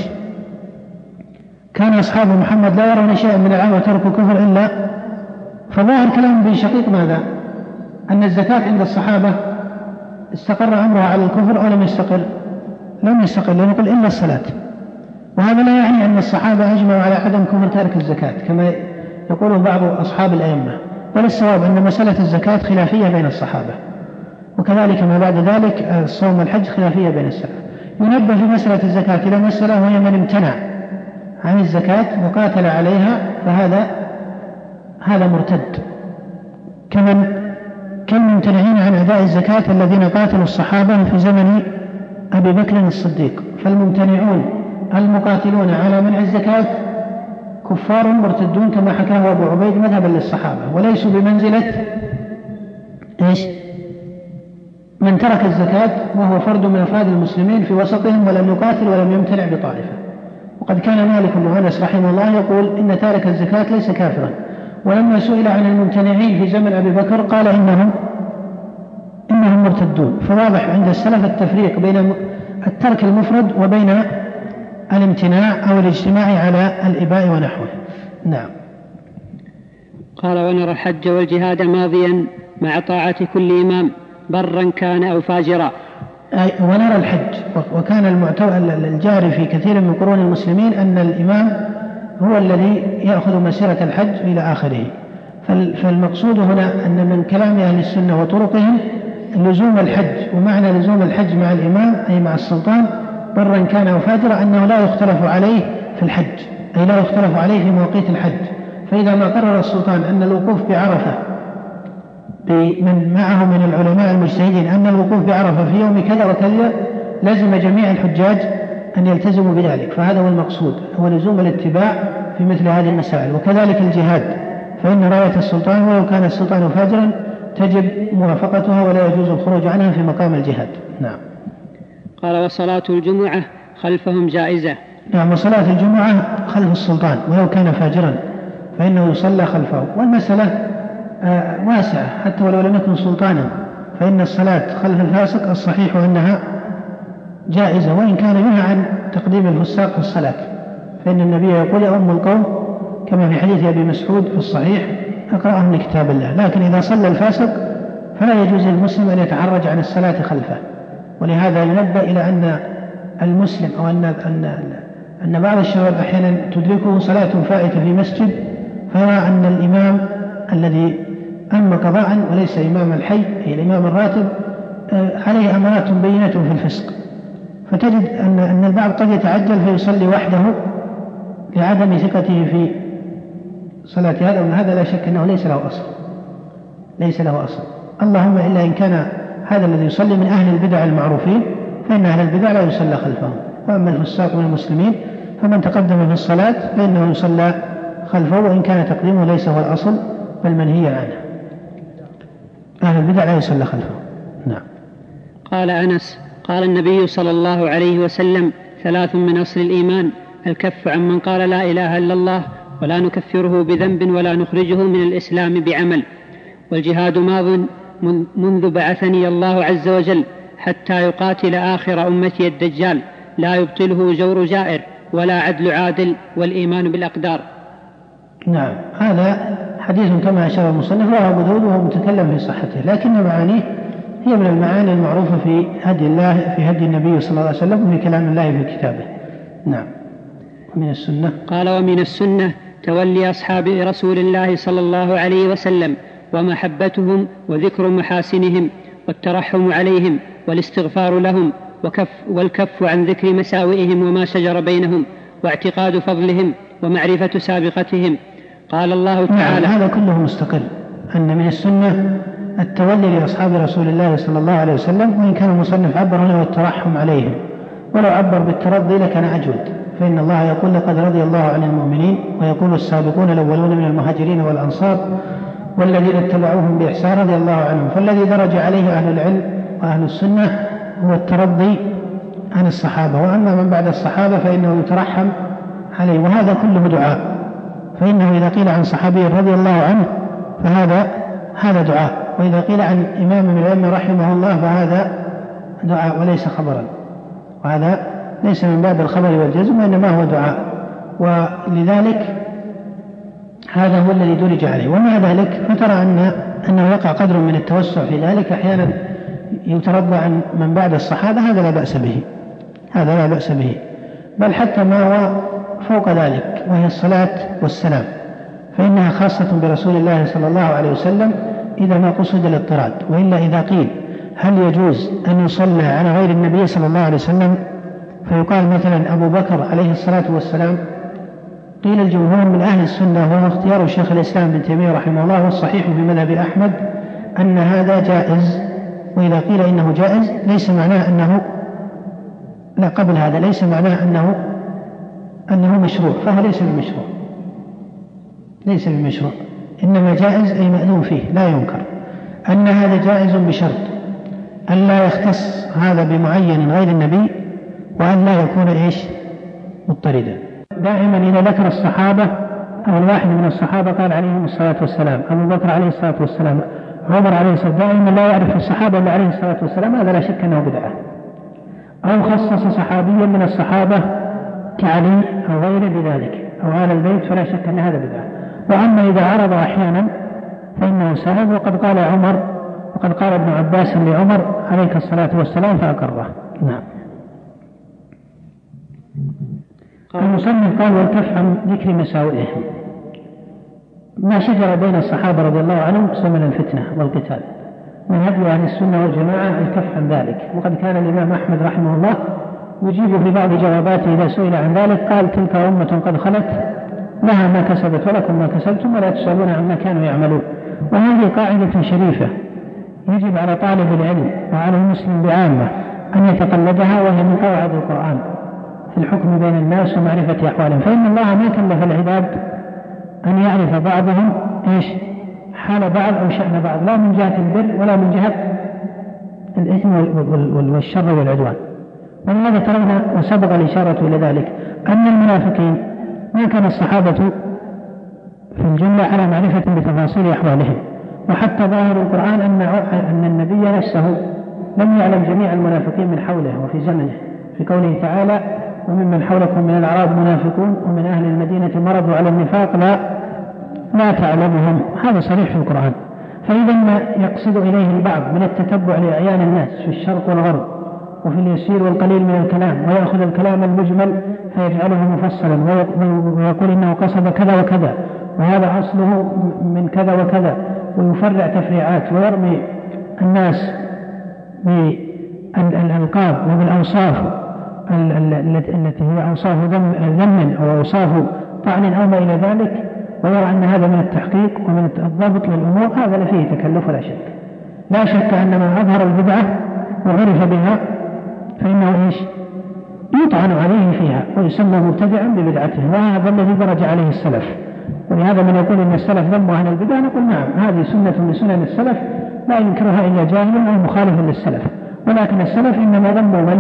كان أصحاب محمد لا يرون شيئا من العام وتركوا كفر إلا، فظاهر كلام ابن شقيق ماذا؟ أن الزكاة عند الصحابة استقر أمرها على الكفر أو لم يستقر؟ لم يستقر، لم يقل إلا الصلاة، وهذا لا يعني أن الصحابة أجمعوا على عدم كفر تارك الزكاة كما يقول بعض أصحاب الأئمة، بل الصواب أن مسألة الزكاة خلافية بين الصحابة، وكذلك ما بعد ذلك الصوم والحج خلافية بين السلف. ينبه في مسألة الزكاة إلى مسألة وهي من امتنع عن الزكاة وقاتل عليها فهذا هذا مرتد، كمن كالممتنعين عن أداء الزكاة الذين قاتلوا الصحابة في زمن أبي بكر الصديق. فالممتنعون المقاتلون على منع الزكاة كفار مرتدون كما حكاه أبو عبيد مذهبا للصحابة، وليسوا بمنزلة إيش؟ من ترك الزكاة وهو فرد من أفراد المسلمين في وسطهم ولم يقاتل ولم يمتنع بطائفة. وقد كان مالك بن أنس رحمه الله يقول إن تارك الزكاة ليس كافرا، ولما سئل عن الممتنعين في زمن أبي بكر قال إنهم إنهم مرتدون. فواضح عند السلف التفريق بين الترك المفرد وبين الامتناع أو الاجتماع على الإباء ونحوه. نعم. قال ونرى الحج والجهاد ماضيا مع طاعة كل إمام برا كان أو فاجرا. ونرى الحج، وكان الجاري في كثير من قرون المسلمين أن الإمام هو الذي يأخذ مسيرة الحج إلى آخره. فالمقصود هنا أن من كلام أهل السنة وطرقهم لزوم الحج، ومعنى لزوم الحج مع الإمام أي مع السلطان برا كان أو فاجرا أنه لا يختلف عليه في الحج، أي لا يختلف عليه في مواقيت الحج. فإذا ما قرر السلطان أن الوقوف بعرفة بمن معه من العلماء المجتهدين أن الوقوف بعرفة في يوم كذا وكذا لزم جميع الحجاج أن يلتزموا بذلك، فهذا هو المقصود، هو لزوم الاتباع في مثل هذه المسائل. وكذلك الجهاد، فإن راية السلطان ولو كان السلطان فاجرا تجب موافقتها ولا يجوز الخروج عنها في مقام الجهاد. نعم. قال وصلاة الجمعة خلفهم جائزة. نعم، وصلاة الجمعة خلف السلطان ولو كان فاجرا فإنه يصلى خلفه. والمسألة واسعة حتى ولو لم يكن سلطانا، فإن الصلاة خلف الفاسق الصحيح أنها جائزة، وإن كان ينهى عن تقديم الفساق في الصلاة، فإن النبي يقول يا أم القوم كما في حديث أبي مسعود في الصحيح أقرأهم من كتاب الله. لكن إذا صلى الفاسق فلا يجوز للمسلم أن يتعرج عن الصلاة خلفه. ولهذا ينبه إلى أن المسلم أو أن, أن, أن بعض الشباب أحيانا تدركه صلاة فائتة في مسجد فيرى أن الإمام الذي أم قضاء وليس إمام الحي أي الإمام الراتب عليه أمارات بينة في الفسق، فتجد أن, أن البعض قد يتعجل فيصلي وحده لعدم ثقته في صلاة هذا، ومن هذا لا شك أنه ليس له أصل ليس له أصل اللهم إلا إن كان هذا الذي يصلي من أهل البدع المعروفين، فإن أهل البدع لا يصلى خلفهم. وأما الفساق من المسلمين فمن تقدم في الصلاة فإنه يصلى خلفه، وإن كان تقديمه ليس هو الأصل بل منهي عنه. أهل البدع لا يصلى خلفه. نعم. قال أنس قال النبي صلى الله عليه وسلم ثلاث من أصل الإيمان: الكف عن من قال لا إله إلا الله ولا نكفره بذنب ولا نخرجه من الإسلام بعمل، والجهاد ماض منذ بعثني الله عز وجل حتى يقاتل آخر أمتي الدجال، لا يبطله جور جائر ولا عدل عادل، والإيمان بالأقدار. نعم، هذا حديث كما أشار المصنف رواه أبو داود وهو متكلم في صحته، لكن معانيه هي من المعاني المعروفة في هدي الله في هدي النبي صلى الله عليه وسلم وفي كلام الله في كتابه. نعم. ومن السنة قال ومن السنة تولي أصحاب رسول الله صلى الله عليه وسلم ومحبتهم وذكر محاسنهم والترحم عليهم والاستغفار لهم وكف والكف عن ذكر مساوئهم وما شجر بينهم واعتقاد فضلهم ومعرفة سابقتهم. قال الله تعالى: هذا كله مستقل، أن من السنة التولي لأصحاب رسول الله صلى الله عليه وسلم، وإن كان المصنف عبر هنا والترحم عليهم، ولو عبر بالترضي لكان أجود، فإن الله يقول: لقد رضي الله عن المؤمنين، ويقول: السابقون الأولون من المهاجرين والأنصار والذين اتبعوهم بإحسان رضي الله عنهم. فالذي درج عليه أهل العلم وأهل السنة هو الترضي عن الصحابة، وأما من بعد الصحابة فإنه يترحم عليه، وهذا كله دعاء، فإنه إذا قيل عن صحابي رضي الله عنه فهذا هذا دعاء، وإذا قيل عن إمام من الأئمة رحمه الله فهذا دعاء وليس خبرا، وهذا ليس من باب الخبر والجزم وإنما هو دعاء، ولذلك هذا هو الذي درج عليه. ومع ذلك فترى أن أنه يقع قدر من التوسع في ذلك، أحيانا يترضى عن من بعد الصحابة، هذا لا بأس به هذا لا بأس به بل حتى ما هو فوق ذلك، وهي الصلاة والسلام، فإنها خاصة برسول الله صلى الله عليه وسلم إذا ما قصد الاضطراد. وإلا إذا قيل هل يجوز أن يصلى على غير النبي صلى الله عليه وسلم فيقال مثلا أبو بكر عليه الصلاة والسلام، قيل الجمهور من أهل السنة وهو اختيار الشيخ الإسلام ابن تيمية رحمه الله والصحيح في مذهب أحمد أن هذا جائز. وإذا قيل إنه جائز ليس معناه أنه لا قبل هذا ليس معناه أنه أنه مشروع، فهو ليس بمشروع ليس بمشروع إنما جائز أي مأذون فيه لا ينكر. أن هذا جائز بشرط أن لا يختص هذا بمعين غير النبي، وأن لا يكون إيش مضطردا. دائما إذا ذكر الصحابة أو الواحد من الصحابة قال عليهم الصلاة والسلام أبو بكر عليه الصلاة والسلام عمر عليه الصلاة والسلام، دائما لا يعرف الصحابة اللي عليه الصلاة والسلام، هذا لا شك أنه بدعة. أو خصص صحابيا من الصحابة كعلي أو غيره بذلك أو آل البيت، فلا شك أن هذا بدعة. وأما إذا عرض أحيانا فإنه سهل، وقد قال عمر وقد قال ابن عباس لعمر عليك الصلاة والسلام فأقره. نعم. المصنف قال: والكف عن ذكر مساوئهم، ما شجر بين الصحابة رضي الله عنهم زمن الفتنة والقتال، من هدي أهل السنة والجماعة الكف عن ذلك. وقد كان الإمام أحمد رحمه الله يجيب في بعض جواباته إذا سئل عن ذلك قال: تلك أمة قد خلت لها ما كسبت ولكم ما كسبتم ولا تسألون عما كانوا يعملون. وهذه قاعدة شريفة يجب على طالب العلم وعلى المسلم بعامة أن يتقلدها، وهي من قواعد القرآن في الحكم بين الناس ومعرفة أحوالهم. فإن الله ما كلف العباد أن يعرف بعضهم إيش حال بعض أو شأن بعض، لا من جهة البر ولا من جهة الإثم والشر والعدوان. ولهذا ترون وسبق الإشارة إلى ذلك أن المنافقين ما كان الصحابة في الجملة على معرفة بتفاصيل أحوالهم، وحتى ظاهر القرآن أن أن النبي نفسه لم يعلم جميع المنافقين من حوله وفي زمنه، في قوله تعالى: وممن حولكم من الأعراب منافقون ومن أهل المدينة مرضوا على النفاق لا لا تعلمهم. هذا صريح في القرآن. فإذا ما يقصد إليه البعض من التتبع لأعيان الناس في الشرق والغرب وفي اليسير والقليل من الكلام، ويأخذ الكلام المجمل فيجعله مفصلا ويقول إنه قصد كذا وكذا وهذا أصله من كذا وكذا، ويفرع تفريعات ويرمي الناس بالألقاب وبالأوصاف التي هي أوصاف ذم أو أوصاف طعن أو ما إلى ذلك، ويرى أن هذا من التحقيق ومن الضبط للأمور. هذا فيه تكلف ولا شك. لا شك أن من أظهر البدعة وعرف بها فإنه إيش يطعن عليه فيها ويسمى مبتدعا ببدعته، وهذا الذي درج عليه السلف. ولهذا من يقول إن السلف ذموا أهل البدع نقول نعم، هذه سنة من سنن السلف لا ينكرها إلا جاهل أو مخالف للسلف، ولكن السلف إنما ذموا من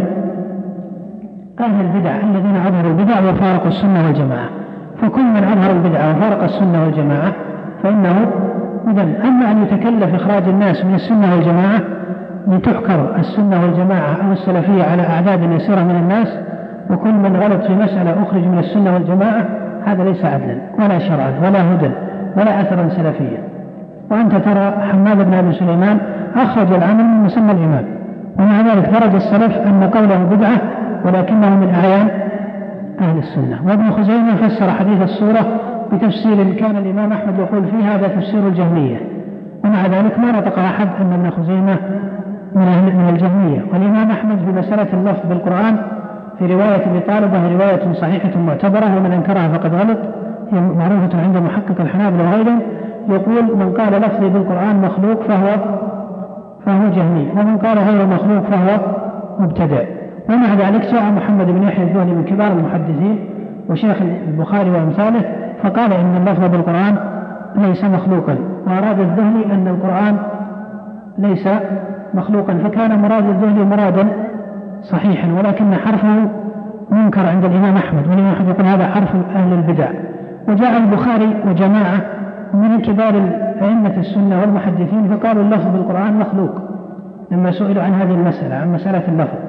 أهل البدع الذين أظهروا البدع وفارقوا السنة والجماعة. فكل من أظهر البدع وفارق السنة والجماعة فإنه مذم. أما أن يتكلف إخراج الناس من السنة والجماعة لتحكر السنة والجماعة أو السلفية على أعداد يسيرة من الناس، وكل من غلط في مسألة أخرج من السنة والجماعة، هذا ليس عدلا ولا شرعا ولا هدى ولا أثرا سلفيا. وأنت ترى حماد بن أبي سليمان أخرج العمل من مسمى الإمام، ومع ذلك درج السلف أن قوله بدعة ولكنه من أعيان أهل السنة. وابن خزيمة فسر حديث الصورة بتفسير كان الإمام أحمد يقول فيه هذا تفسير الجهمية، ومع ذلك ما نطق أحد أن ابن خزيمة من أهل من الجهمية. والإمام أحمد في مسألة اللفظ بالقرآن في رواية أبي طالبة رواية صحيحة معتبرة، ومن أنكرها فقد غلط، هي معروفة عند محقق الحنابلة وغيرهم، يقول من قال لفظي بالقرآن مخلوق فهو فهو جهمي، ومن قال غير مخلوق فهو مبتدع. ومع ذلك جاء محمد بن يحيى الذهلي من كبار المحدثين وشيخ البخاري وأمثاله فقال إن اللفظ بالقرآن ليس مخلوقا، وأراد الذهلي أن القرآن ليس مخلوقا، فكان مراد الذهلي مرادا صحيحا، ولكن حرفه منكر عند الإمام أحمد، والإمام أحمد يقول هذا حرف أهل البدع. وجاء البخاري وجماعة من كبار أئمة السنة والمحدثين فقالوا اللفظ بالقرآن مخلوق لما سئلوا عن هذه المسألة، عن مسألة اللفظ.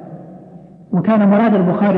وكان مراد البخاري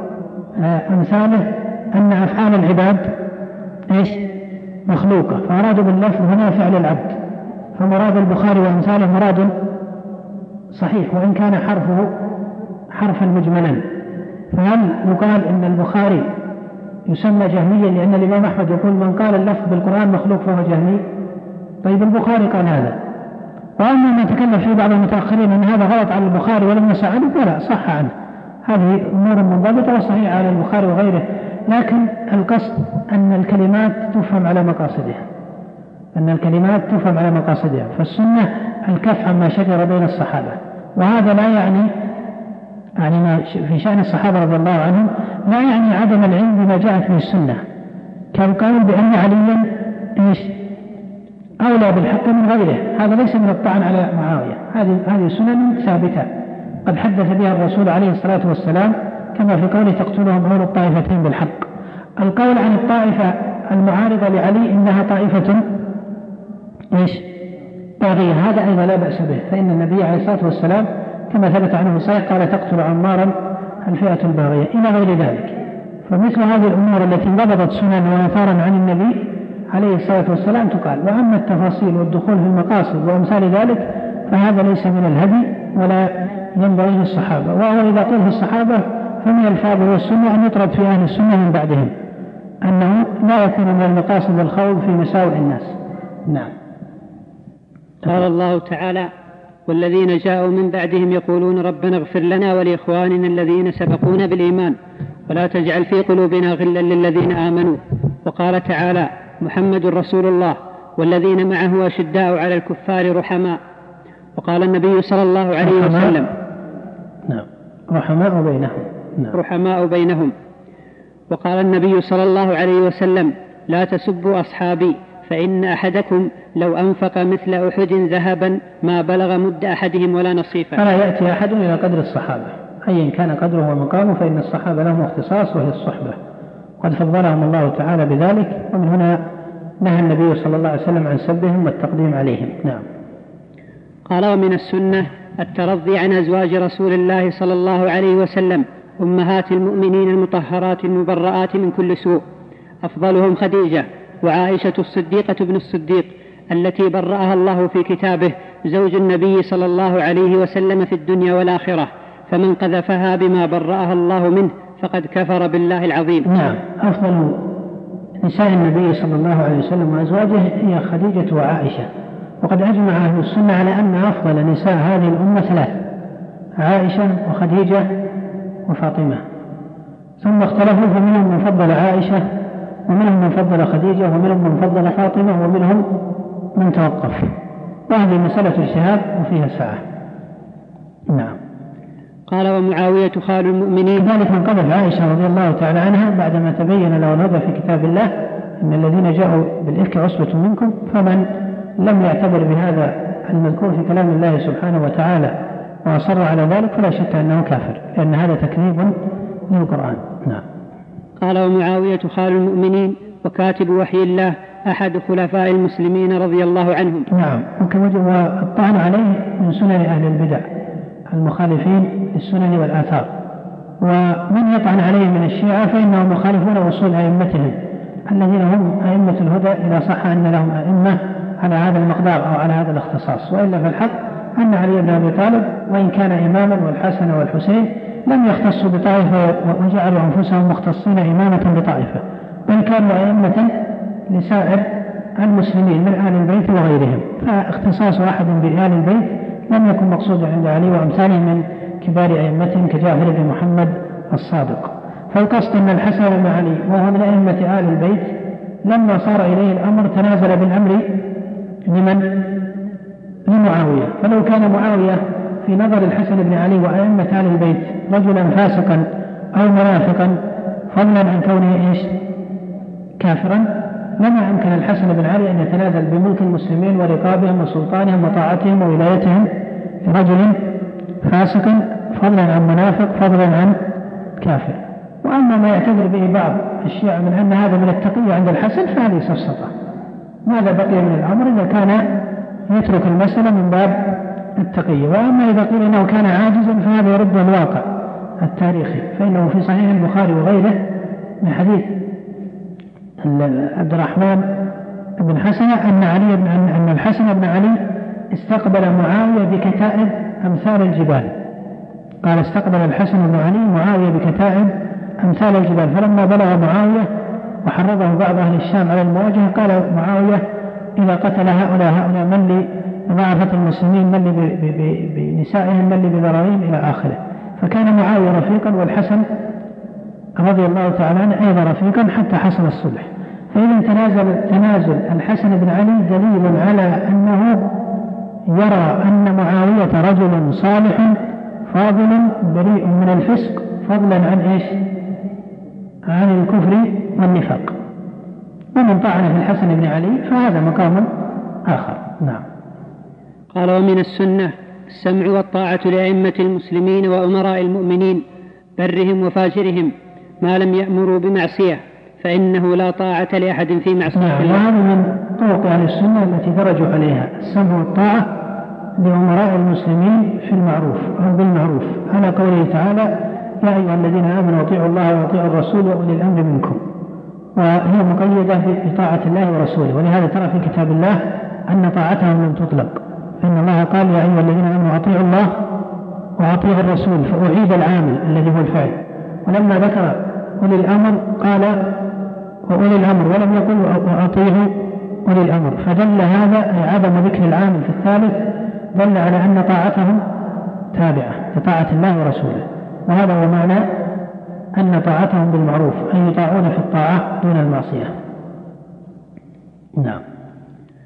وأمثاله أن أفعال العباد إيش مخلوقة، فأرادوا باللفظ هنا فعل العبد، فمراد البخاري وأمثاله مراد صحيح وإن كان حرفه حرفا مجملا. فهل يقال إن البخاري يسمى جهميا لأن الإمام أحمد يقول من قال اللفظ بالقرآن مخلوق فهو جهمي؟ طيب البخاري قال هذا. وأما ما تكلم فيه بعض المتأخرين أن هذا غلط على البخاري ولم يسعده فلا صح عنه، هذه أمور منضبطة وصحيحة على البخاري وغيره، لكن القصد أن الكلمات تفهم على مقاصدها، أن الكلمات تفهم على مقاصدها. فالسنة الكف عما شجر بين الصحابة، وهذا لا يعني يعني في شأن الصحابة رضي الله عنهم لا يعني عدم العلم بما جاءت به السنة، كالقول بأن عليا إيش أولى بالحق من غيره، هذا ليس من الطعن على معاوية، هذه هذه سنن ثابتة قد حدث بها الرسول عليه الصلاة والسلام، كما في قوله تقتلهم أولو الطائفتين بالحق. القول عن الطائفة المعارضة لعلي إنها طائفة إيش طاغية، هذا أيضا لا بأس به، فإن النبي عليه الصلاة والسلام كما ثبت عنه الصحيح قال تقتل عمارا الفئة الباغية إلى غير ذلك. فمثل هذه الأمور التي ضبطت سنن وآثارا عن النبي عليه الصلاة والسلام تقال. وأما التفاصيل والدخول في المقاصد وأمثال ذلك فهذا ليس من الهدي ولا ينبغي للصحابة، وهو إذا قيل في الصحابة فمن الفاظ والسنة أن يطرد في أهل السنة من بعدهم، أنه لا يكون من المقاصد والخوض في مساوئ الناس. نعم. قال الله تعالى والذين جاءوا من بعدهم يقولون ربنا اغفر لنا ولإخواننا الذين سبقونا بالإيمان ولا تجعل في قلوبنا غلا للذين آمنوا. وقال تعالى محمد رسول الله والذين معه أشداء على الكفار رحماء. وقال النبي صلى الله عليه رحماء وسلم نعم رحماء بينهم نعم. رحماء بينهم. وقال النبي صلى الله عليه وسلم لا تسبوا أصحابي فإن أحدكم لو أنفق مثل أحد ذهبا ما بلغ مد أحدهم ولا نصيفا. فلا يأتي أحد إلى قدر الصحابة أيا كان قدره ومقامه، فإن الصحابة لهم اختصاص وهي الصحبة، قد فضلهم الله تعالى بذلك، ومن هنا نهى النبي صلى الله عليه وسلم عن سبهم والتقديم عليهم. نعم. قال ومن السنة الترضي عن أزواج رسول الله صلى الله عليه وسلم أمهات المؤمنين المطهرات المبرآت من كل سوء، أفضلهم خديجة وعائشة الصديقة بن الصديق التي برأها الله في كتابه زوج النبي صلى الله عليه وسلم في الدنيا والآخرة، فمن قذفها بما برأها الله منه فقد كفر بالله العظيم. نعم. أفضل نساء النبي صلى الله عليه وسلم وأزواجه هي خديجة وعائشة، وقد أجمع أهل السنة على أن أفضل نساء هذه الأمة ثلاث: عائشة وخديجة وفاطمة، ثم اختلفوا فمنهم من فضل عائشة ومنهم من فضل خديجة ومنهم من فضل فاطمة ومنهم من توقف، وهذه مسألة اجتهاد وفيها ساعة. نعم. قال ومعاوية خال المؤمنين. كذلك من قبل عائشة رضي الله تعالى عنها بعدما تبين له الهدى في كتاب الله إن الذين جاءوا بالإفك عصبة منكم، فمن لم يعتبر بهذا المذكور في كلام الله سبحانه وتعالى وأصر على ذلك فلا شك أنه كافر، لأن هذا تكذيب للقرآن. نعم. قال ومعاوية خال المؤمنين وكاتب وحي الله أحد خلفاء المسلمين رضي الله عنهم. نعم. والطعن عليه من سنن أهل البدع المخالفين للسنن والآثار، ومن يطعن عليه من الشيعة فإنهم مخالفون وصول أئمتهم الذين هم أئمة الهدى إذا صح أن لهم أئمة على هذا المقدار أو على هذا الاختصاص. وإلا فالحق أن علي بن أبي طالب وإن كان إماما والحسن والحسين لم يختصوا بطائفة وجعلوا أنفسهم مختصين إمامة بطائفة، بل كانوا أئمة لسائر المسلمين من آل البيت وغيرهم، فاختصاص واحد بآل البيت لم يكن مقصودا عند علي وأمثاله من كبار أئمتهم كجعفر بن محمد الصادق. فالقصد أن الحسن بن علي وهو من أئمة آل البيت لما صار إليه الأمر تنازل بالأمر لمن؟ لمعاوية. فلو كان معاوية في نظر الحسن بن علي وأئمة آل البيت رجلا فاسقا أو منافقا فضلا عن كونه إيش؟ كافرا، لما أمكن الحسن بن علي أن يتنازل بملك المسلمين ورقابهم وسلطانهم وطاعتهم وولايتهم رجل فاسق فضلا عن منافق فضلا عن كافر. وأما ما يعتبر به بعض الشيعة من أن هذا من التقية عند الحسن فهذه سفسطة. ماذا بقي من الأمر إذا كان يترك المسألة من باب التقية؟ وأما إذا قيل إنه كان عاجزا فهذا يرد الواقع التاريخي، فإنه في صحيح البخاري وغيره من حديث عبد الرحمن بن حسنة أن علي بن أن الحسن بن علي استقبل معاوية بكتائب أمثال الجبال. قال استقبل الحسن بن علي معاوية بكتائب أمثال الجبال، فلما بلغ معاوية وحرضه بعض أهل الشام على المواجهة قال معاوية إذا قتل هؤلاء هؤلاء من لي بضعفة المسلمين، من لي بنسائهم، من لي بذراريهم إلى آخره. فكان معاوية رفيقا والحسن رضي الله تعالى عنه أيضا رفيقا حتى حصل الصلح. فإذا تنازل تنازل الحسن بن علي دليل على أنه يرى أن معاوية رجل صالح فاضل بريء من الفسق فضلا عن إيش؟ عن الكفر والنفاق. ومن طعن في الحسن بن علي فهذا مقام آخر. نعم. قال ومن السنة السمع والطاعة لأئمة المسلمين وأمراء المؤمنين برهم وفاجرهم ما لم يأمروا بمعصية، فإنه لا طاعة لأحد في معصية الله. الله. وهذا من طرق أهل السنة التي درجوا عليها السمع والطاعة لأمراء المسلمين في المعروف أو بالمعروف، على قوله تعالى يا أيها الذين آمنوا اطيعوا الله واطيعوا الرسول وأولي الأمر منكم، وهي مقيدة بطاعة الله ورسوله. ولهذا ترى في كتاب الله أن طاعتهم لم تطلق، فإن الله قال يا أيها الذين آمنوا اطيعوا الله واطيعوا الرسول، فأعيد العامل الذي هو الفعل. ولما ذكر أولي الأمر قال وأولي الأمر ولم يقل وأطيعوا أولي الأمر، فدل هذا أي عدم ذكر العامل في الثالث دل على أن طاعتهم تابعة لطاعة الله ورسوله. وهذا هو معنى أن طاعتهم بالمعروف أن يطاعون في الطاعة دون المعصية. نعم.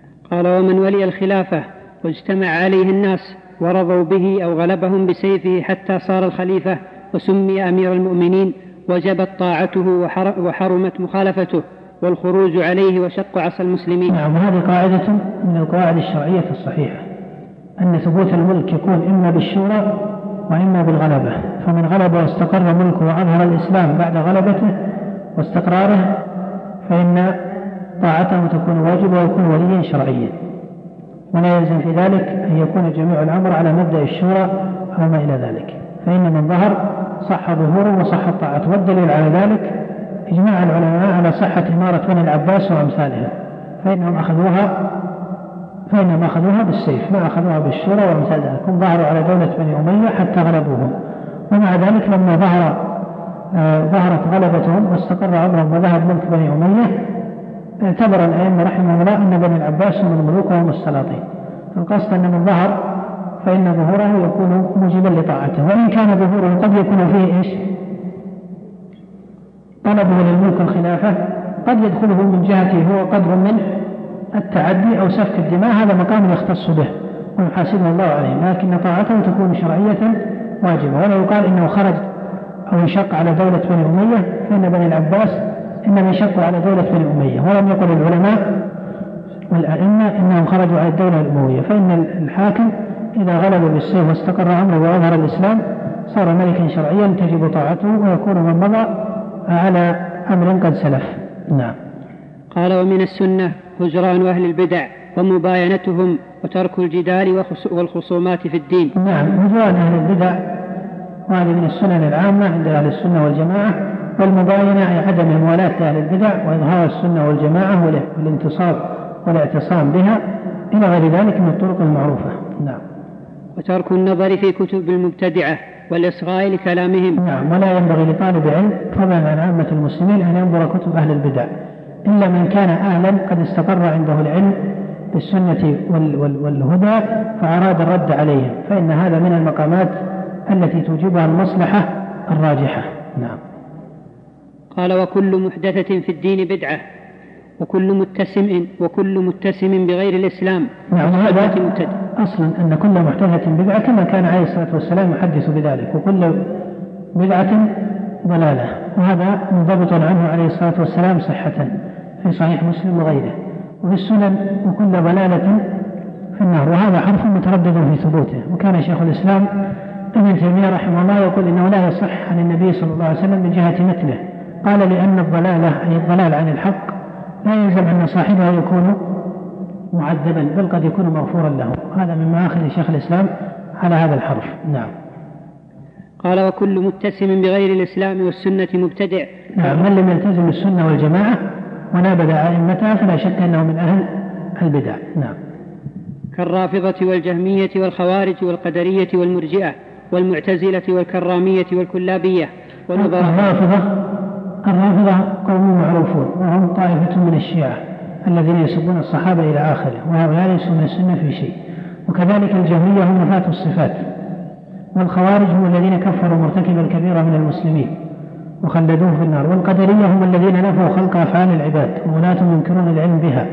قال: ومن ولي الخلافة واجتمع عليه الناس ورضوا به أو غلبهم بسيفه حتى صار الخليفة وسمي أمير المؤمنين وجبت طاعته وحرمت مخالفته والخروج عليه وشق عصا المسلمين. نعم، هذه قاعدة من القواعد الشرعية الصحيحة، أن ثبوت الملك يكون إما بالشورى وإما بالغلبة، فمن غلب واستقر ملكه وأظهر الإسلام بعد غلبته واستقراره فإن طاعته تكون واجبة ويكون وليا شرعيا، ولا يلزم في ذلك أن يكون جميع الأمر على مبدأ الشورى أو ما إلى ذلك، فإن من ظهر صح ظهوره وصح طاعته. والدليل على ذلك إجماع العلماء على صحة إمارة بني العباس وأمثالهم، فإنهم أخذوها فإنهم أخذوها بالسيف، ما أخذوها بالشورى وأمثال ذلك. هم ظهروا على دولة بني أمية حتى غلبوهم، ومع ذلك لما ظهر آه ظهرت غلبتهم واستقر أمرهم وذهب ملك بني أمية اعتبر الأئمة رحمه الله أن بني العباس هم الملوك وهم السلاطين. القصد أن من ظهر فإن ظهوره يكون موجبا لطاعته، وإن كان ظهوره قد يكون فيه إيش؟ طلبه للملك الخلافة، قد يدخله من جهته هو قدر من التعدي أو سفك الدماء، هذا مقام يختص به ويحاسبه الله عليه، لكن طاعته تكون شرعية واجبة. ولا يقال إنه خرج أو انشق على دولة بني أمية، فإن بني العباس إنما انشقوا على دولة بني أمية، ولم يقل العلماء والأئمة إنهم خرجوا على الدولة الأموية، فإن الحاكم إذا غلب بالسيف واستقر أمره وأظهر الإسلام صار ملكا شرعيا تجب طاعته ويكون من مضى على أمر قد سلف. نعم. قال: ومن السنة هجران أهل البدع ومباينتهم وترك الجدال والخصومات في الدين. نعم، هجران أهل البدع وهذه من السنن العامة عند أهل السنة والجماعة، والمباينة أي عدم موالاة أهل البدع وإظهار السنة والجماعة والانتصاب والاعتصام بها إلى غير ذلك من الطرق المعروفة. نعم. وترك النظر في كتب المبتدعة والإصغاء لكلامهم. نعم، ولا ينبغي لطالب علم فضلا عن عامة المسلمين أن ينظر كتب أهل البدع إلا من كان أهلا قد استقر عنده العلم بالسنة والهدى فأراد الرد عليهم، فإن هذا من المقامات التي توجبها المصلحة الراجحة. نعم. قال: وكل محدثة في الدين بدعة وكل متسم وكل متسم بغير الإسلام. نعم، هذا أصلا أن كل محدثة بدعة كما كان عليه الصلاة والسلام يحدث بذلك، وكل بدعة ضلالة، وهذا منضبط عنه عليه الصلاة والسلام صحة في صحيح مسلم وغيره. وفي السنن: وكل ضلالة في النار، وهذا حرف متردد في ثبوته. وكان شيخ الإسلام ابن تيمية رحمه الله يقول إنه لا يصح عن النبي صلى الله عليه وسلم من جهة متنه، قال: لأن الضلالة أي الضلال عن الحق لا يلزم أن صاحبه يكون معذبا، بل قد يكون مغفورا له. هذا من مآخذ شيخ الإسلام على هذا الحرف. نعم. قال: وكل متسم بغير الإسلام والسنة مبتدع. نعم، من لم يلتزم السنة والجماعة ونابذ أئمتها فلا شك أنه من أهل البدع. نعم. كالرافضة والجهمية والخوارج والقدرية والمرجئة والمعتزلة والكرامية والكلابية والنظرة. الرافضة الرافضة قوم معروفون وهم طائفة من الشيعة الذين يسبون الصحابة إلى آخره، وهؤلاء ليسوا من السنة في شيء. وكذلك الجهمية هم نفاة الصفات، والخوارج هم الذين كفروا مرتكب الكبيرة من المسلمين وخلدوه في النار، والقدرية هم الذين نفوا خلق أفعال العباد وولاة ينكرون العلم بها،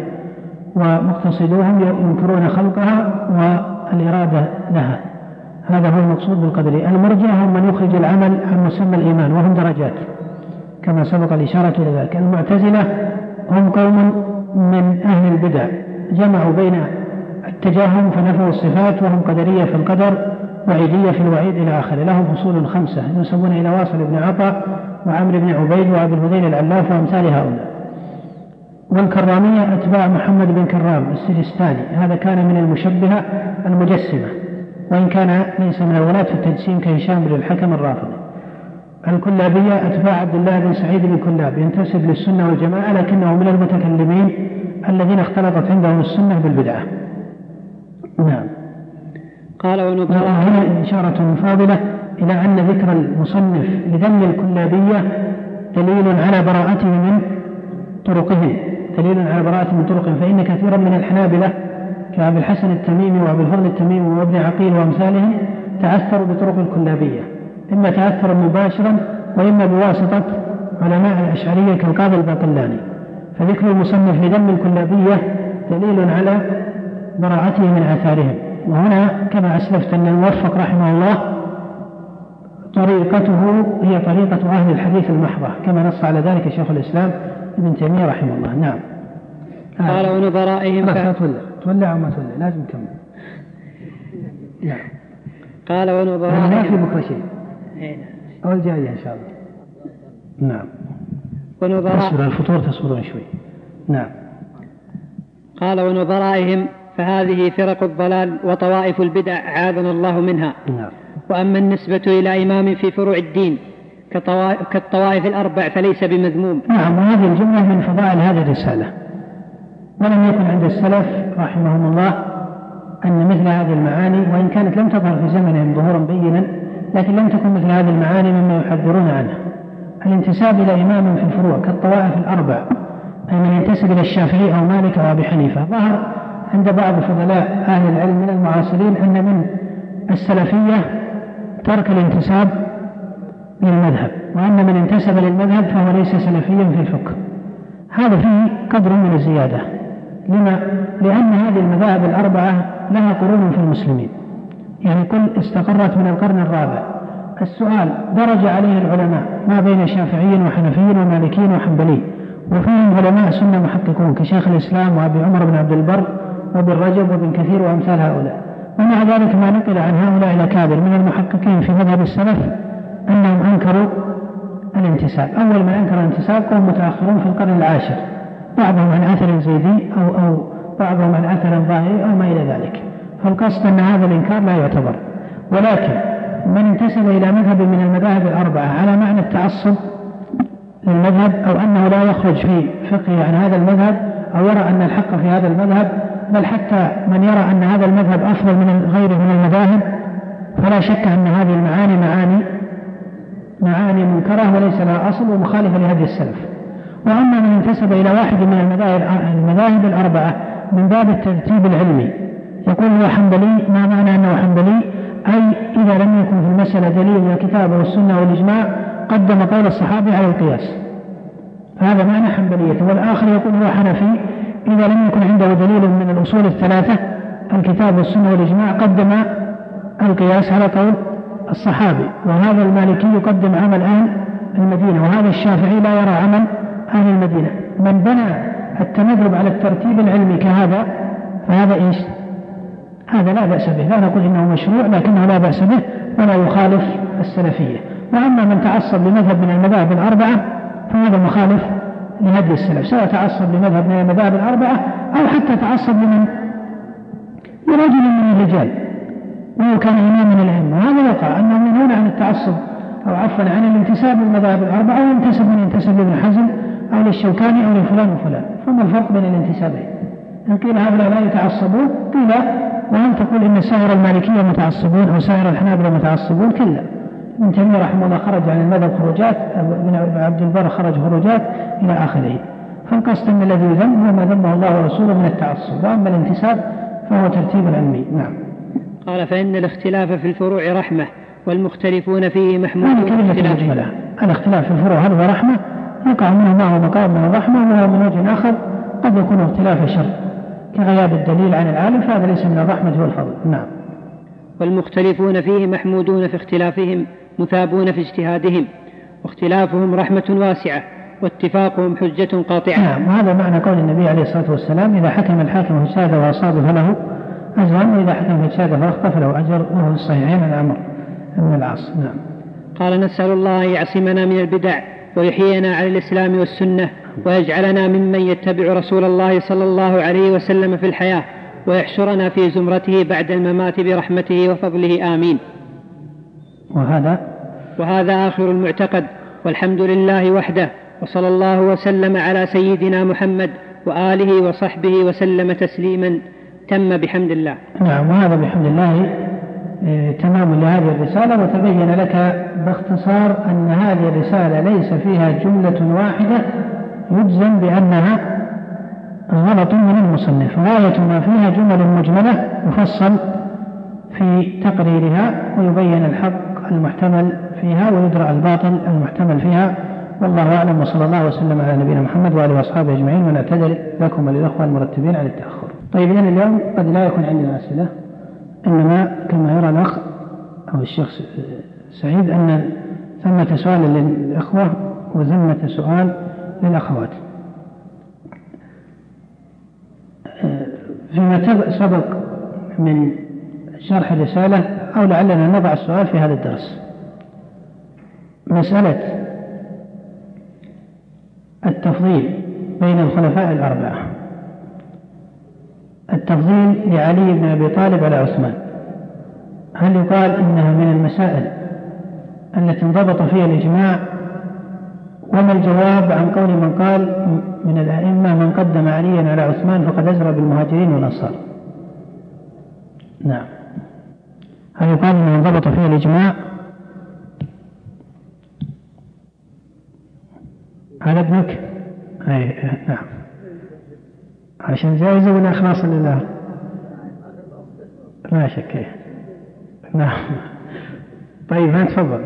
ومقتصدوهم ينكرون خلقها والإرادة لها. هذا هو المقصود بالقدرية. المرجئة هم من يخرج العمل عن مسمى الإيمان وهم درجات كما سبق الإشارة إلى ذلك. المعتزلة هم قوم من أهل البدع جمعوا بين التجاهم فنفوا الصفات، وهم قدرية في القدر وعيدية في الوعيد إلى آخره. لهم أصول خمسة ينسبون إلى واصل بن عطاء وعمر بن عبيد وأبي الهذيل العلاف وأمثال هؤلاء. والكرامية أتباع محمد بن كرام السجستاني، هذا كان من المشبهة المجسمة، وإن كان ليس من الولاة في التجسيم كهشام بن الحكم الرافضي. الكلابية أتباع عبد الله بن سعيد بن كلاب، ينتسب للسنة والجماعة لكنه من المتكلمين الذين اختلطت عندهم السنة بالبدعة. نعم. قال: ونبرأ. هنا إشارة فاضلة إلى أن ذكر المصنف لذم الكلابية دليل على براءته من طرقهم دليل على براءته من طرقهم فإن كثيرا من الحنابلة كأبي الحسن التميمي وأبي الفضل التميمي وابن عقيل وأمثالهم تعثروا بطرق الكلابية، إما تأثرا مباشرا وإما بواسطة علماء الأشعرية كالقاضي الباقلاني. فذكر المصنف لذم الكلابية دليل على براءته من آثارهم. وهنا كما أسلفت أن الموفق رحمه الله طريقته هي طريقة أهل الحديث المحضة كما نص على ذلك شيخ الإسلام ابن تيمية رحمه الله. نعم. قال آه. ونظرائهم ف... تولع تولع وما تولع لازم نكمل. نعم. قال ونظرائهم ما في بكرة شيء أول جاية إن شاء الله. نعم. ونظراء تصبر الفطور تصبرون شوي. نعم. قال ونظرائهم فهذه فرق الضلال وطوائف البدع عاذنا الله منها. نعم. وأما النسبة إلى إمام في فروع الدين كالطوائف الأربع فليس بمذموم. نعم. وهذه الجملة من فضائل هذه الرسالة. ولم يكن عند السلف رحمهم الله أن مثل هذه المعاني وإن كانت لم تظهر في زمنهم ظهورا بينا لكن لم تكن مثل هذه المعاني مما يحذرون عنها. الانتساب إلى إمام في الفروع كالطوائف الأربع أي من ينتسب إلى الشافعي أو مالك أو أبي حنيفة. ظهر عند بعض فضلاء أهل العلم من المعاصرين أن من السلفية ترك الانتساب للمذهب وأن من انتسب للمذهب فهو ليس سلفيا في الفقه. هذا فيه قدر من الزيادة. لما؟ لأن هذه المذاهب الأربعة لها قرون في المسلمين يعني كل استقرت من القرن الرابع. السؤال درج عليه العلماء ما بين شافعي وحنفي ومالكي وحنبلي وفيهم علماء سنة محققون كشيخ الإسلام وأبي عمر بن عبد البر وابن رجب وابن كثير وأمثال هؤلاء. ومع ذلك ما نقل عن هؤلاء الأكابر من المحققين في مذهب السلف أنهم أنكروا الانتساب. أول من أنكر الانتساب قوم متأخرون في القرن العاشر بعضهم عن أثر زيدي أو, أو بعضهم عن أثر ظاهري أو ما إلى ذلك. فالقصد أن هذا الإنكار لا يعتبر. ولكن من انتسب إلى مذهب من المذاهب الأربعة على معنى التعصب للمذهب أو أنه لا يخرج في فقه عن هذا المذهب أو يرى أن الحق في هذا المذهب بل حتى من يرى أن هذا المذهب أفضل من غيره من المذاهب فلا شك أن هذه المعاني معاني معاني منكرة وليس لها أصل ومخالفة لهدي السلف. وأما من انتسب إلى واحد من المذاهب, المذاهب الأربعة من باب الترتيب العلمي يقول هو حنبلي ما معنى أنه حنبلي أي إذا لم يكن في المسألة دليل من الكتاب والسنة والإجماع قدم قول الصحابي على القياس هذا معنى حنبلية. والآخر يقول هو حنفي إذا لم يكن عنده دليل من الأصول الثلاثة الكتاب والسنة والإجماع قدم القياس على قول الصحابي. وهذا المالكي يقدم عمل أهل المدينة وهذا الشافعي لا يرى عمل أهل المدينة. من بنى التمذهب على الترتيب العلمي كهذا فهذا إيش؟ هذا لا بأس به. لا نقول إنه مشروع لكنه لا بأس به ولا يخالف السلفية. وأما من تعصب لمذهب من المذاهب الأربعة فهذا مخالف لهدي السلف سواء تعصب لمذهب من المذاهب الأربعة أو حتى تعصب لمن لرجل من الرجال وهو كان إمام من الأئمة. وهذا وقع أنهم ينهون عن التعصب أو عفوا عن الانتساب للمذاهب الأربعة وينتسب من ينتسب لابن حزم أو للشوكاني أو لفلان وفلان. فما الفرق بين الانتسابين؟ إن قيل هؤلاء لا يتعصبون قيل وأن تقول إن سائر المالكية متعصبون أو سائر الحنابلة متعصبون كلا. ابن تيمية رحمه الله خرج عن المذهب خروجات ابن عبد البر خرج خروجات إلى آخره. فالقصد أن الذي يذم هو ما ذمه الله ورسوله من التعصب. وأما الانتساب فهو ترتيب علمي. نعم. قال فإن الاختلاف في الفروع رحمة والمختلفون فيه محمود. الاختلاف في الفروع هذا رحمة يقع منه ما هو مقام من الرحمة وهو من وجه آخر قد يكون اختلاف شر كغياب الدليل عن العالم فهذا ليس من الرحمة والفضل. نعم. والمختلفون فيه محمودون في اختلافهم مثابون في اجتهادهم واختلافهم رحمة واسعة واتفاقهم حجة قاطعة. نعم. وهذا معنى قول النبي عليه الصلاة والسلام إذا حكم الحاكم فاجتهد وأصاب فله أجر وإذا حكم فاجتهد فأخطأ فله أجر وهو الصحيحين عن عمرو بن العاص. نعم. قال نسأل الله أن يعصمنا من البدع ويحيينا على الإسلام والسنة ويجعلنا ممن يتبع رسول الله صلى الله عليه وسلم في الحياة ويحشرنا في زمرته بعد الممات برحمته وفضله آمين. وهذا وهذا آخر المعتقد والحمد لله وحده وصلى الله وسلم على سيدنا محمد وآله وصحبه وسلم تسليما تم بحمد الله. نعم. وهذا بحمد الله تمام لهذه الرسالة. وتبين لك باختصار أن هذه الرسالة ليس فيها جملة واحدة يجزم بأنها غلط من المصنف. غاية ما فيها جمل مجملة يفصل في تقريرها ويبين الحق المحتمل فيها ويدرأ الباطل المحتمل فيها. والله أعلم وصلى الله وسلم على نبينا محمد وآله وأصحابه أجمعين. ونعتذر لكم وللأخوة المرتبين على التأخر. طيب إذن اليوم قد لا يكون عندنا أسئلة، إنما كما يرى الأخ أو الشخص سعيد أن ثمة سؤال للإخوة وثمة سؤال للأخوات. فيما سبق من شرح الرسالة أو لعلنا نضع السؤال في هذا الدرس، مسألة التفضيل بين الخلفاء الأربعة، التفضيل لعلي بن أبي طالب على عثمان، هل يقال إنها من المسائل التي انضبط فيها الإجماع؟ وما الجواب عن قول من قال من الأئمة من قدم عليا على عثمان فقد أزرى بالمهاجرين والأنصار؟ نعم، هل يقال إنه انضبط فيها الإجماع على ابنك؟ أي نعم، عشان جائزة ولا إخلاصا لله؟ لا شك. نعم. طيب ها تفضل.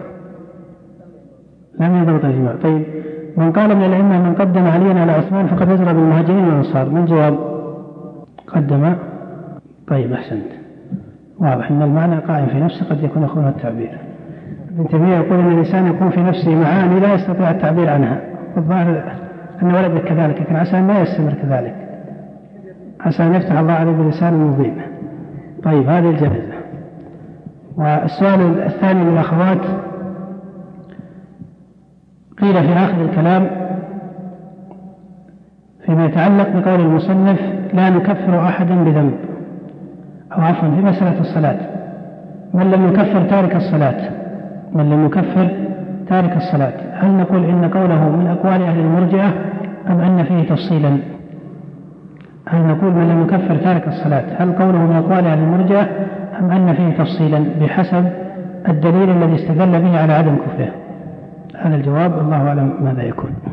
لم يضبط الإجماع. طيب من قال من الأئمة من قدم عليا على عثمان فقد أزرى بالمهاجرين والأنصار، من جواب؟ قدم. طيب أحسنت، واضح أن المعنى قائم في نفسه، قد يكون يخونه التعبير. ابن تيمية يقول أن الإنسان يكون في نفسه معاني لا يستطيع التعبير عنها، والظاهر أن ولدك كذلك، لكن عسى أن لا يستمر كذلك، عسى أن يفتح الله عليه بلسان مبين. طيب هذه الجائزة. والسؤال الثاني للأخوات، قيل في آخر الكلام فيما يتعلق بقول المصنف لا نكفر أحدا بذنب، أو عفوا في مسألة الصلاة، من لم يكفر تارك الصلاة، من لم يكفر تارك الصلاة، هل نقول إن قوله من أقوال أهل المرجئة أم أن فيه تفصيلا؟ هل نقول من لم يكفر تارك الصلاة هل قوله من أقوال أهل المرجئة أم أن فيه تفصيلا بحسب الدليل الذي استدل به على عدم كفره؟ هذا الجواب، الله أعلم ماذا يكون.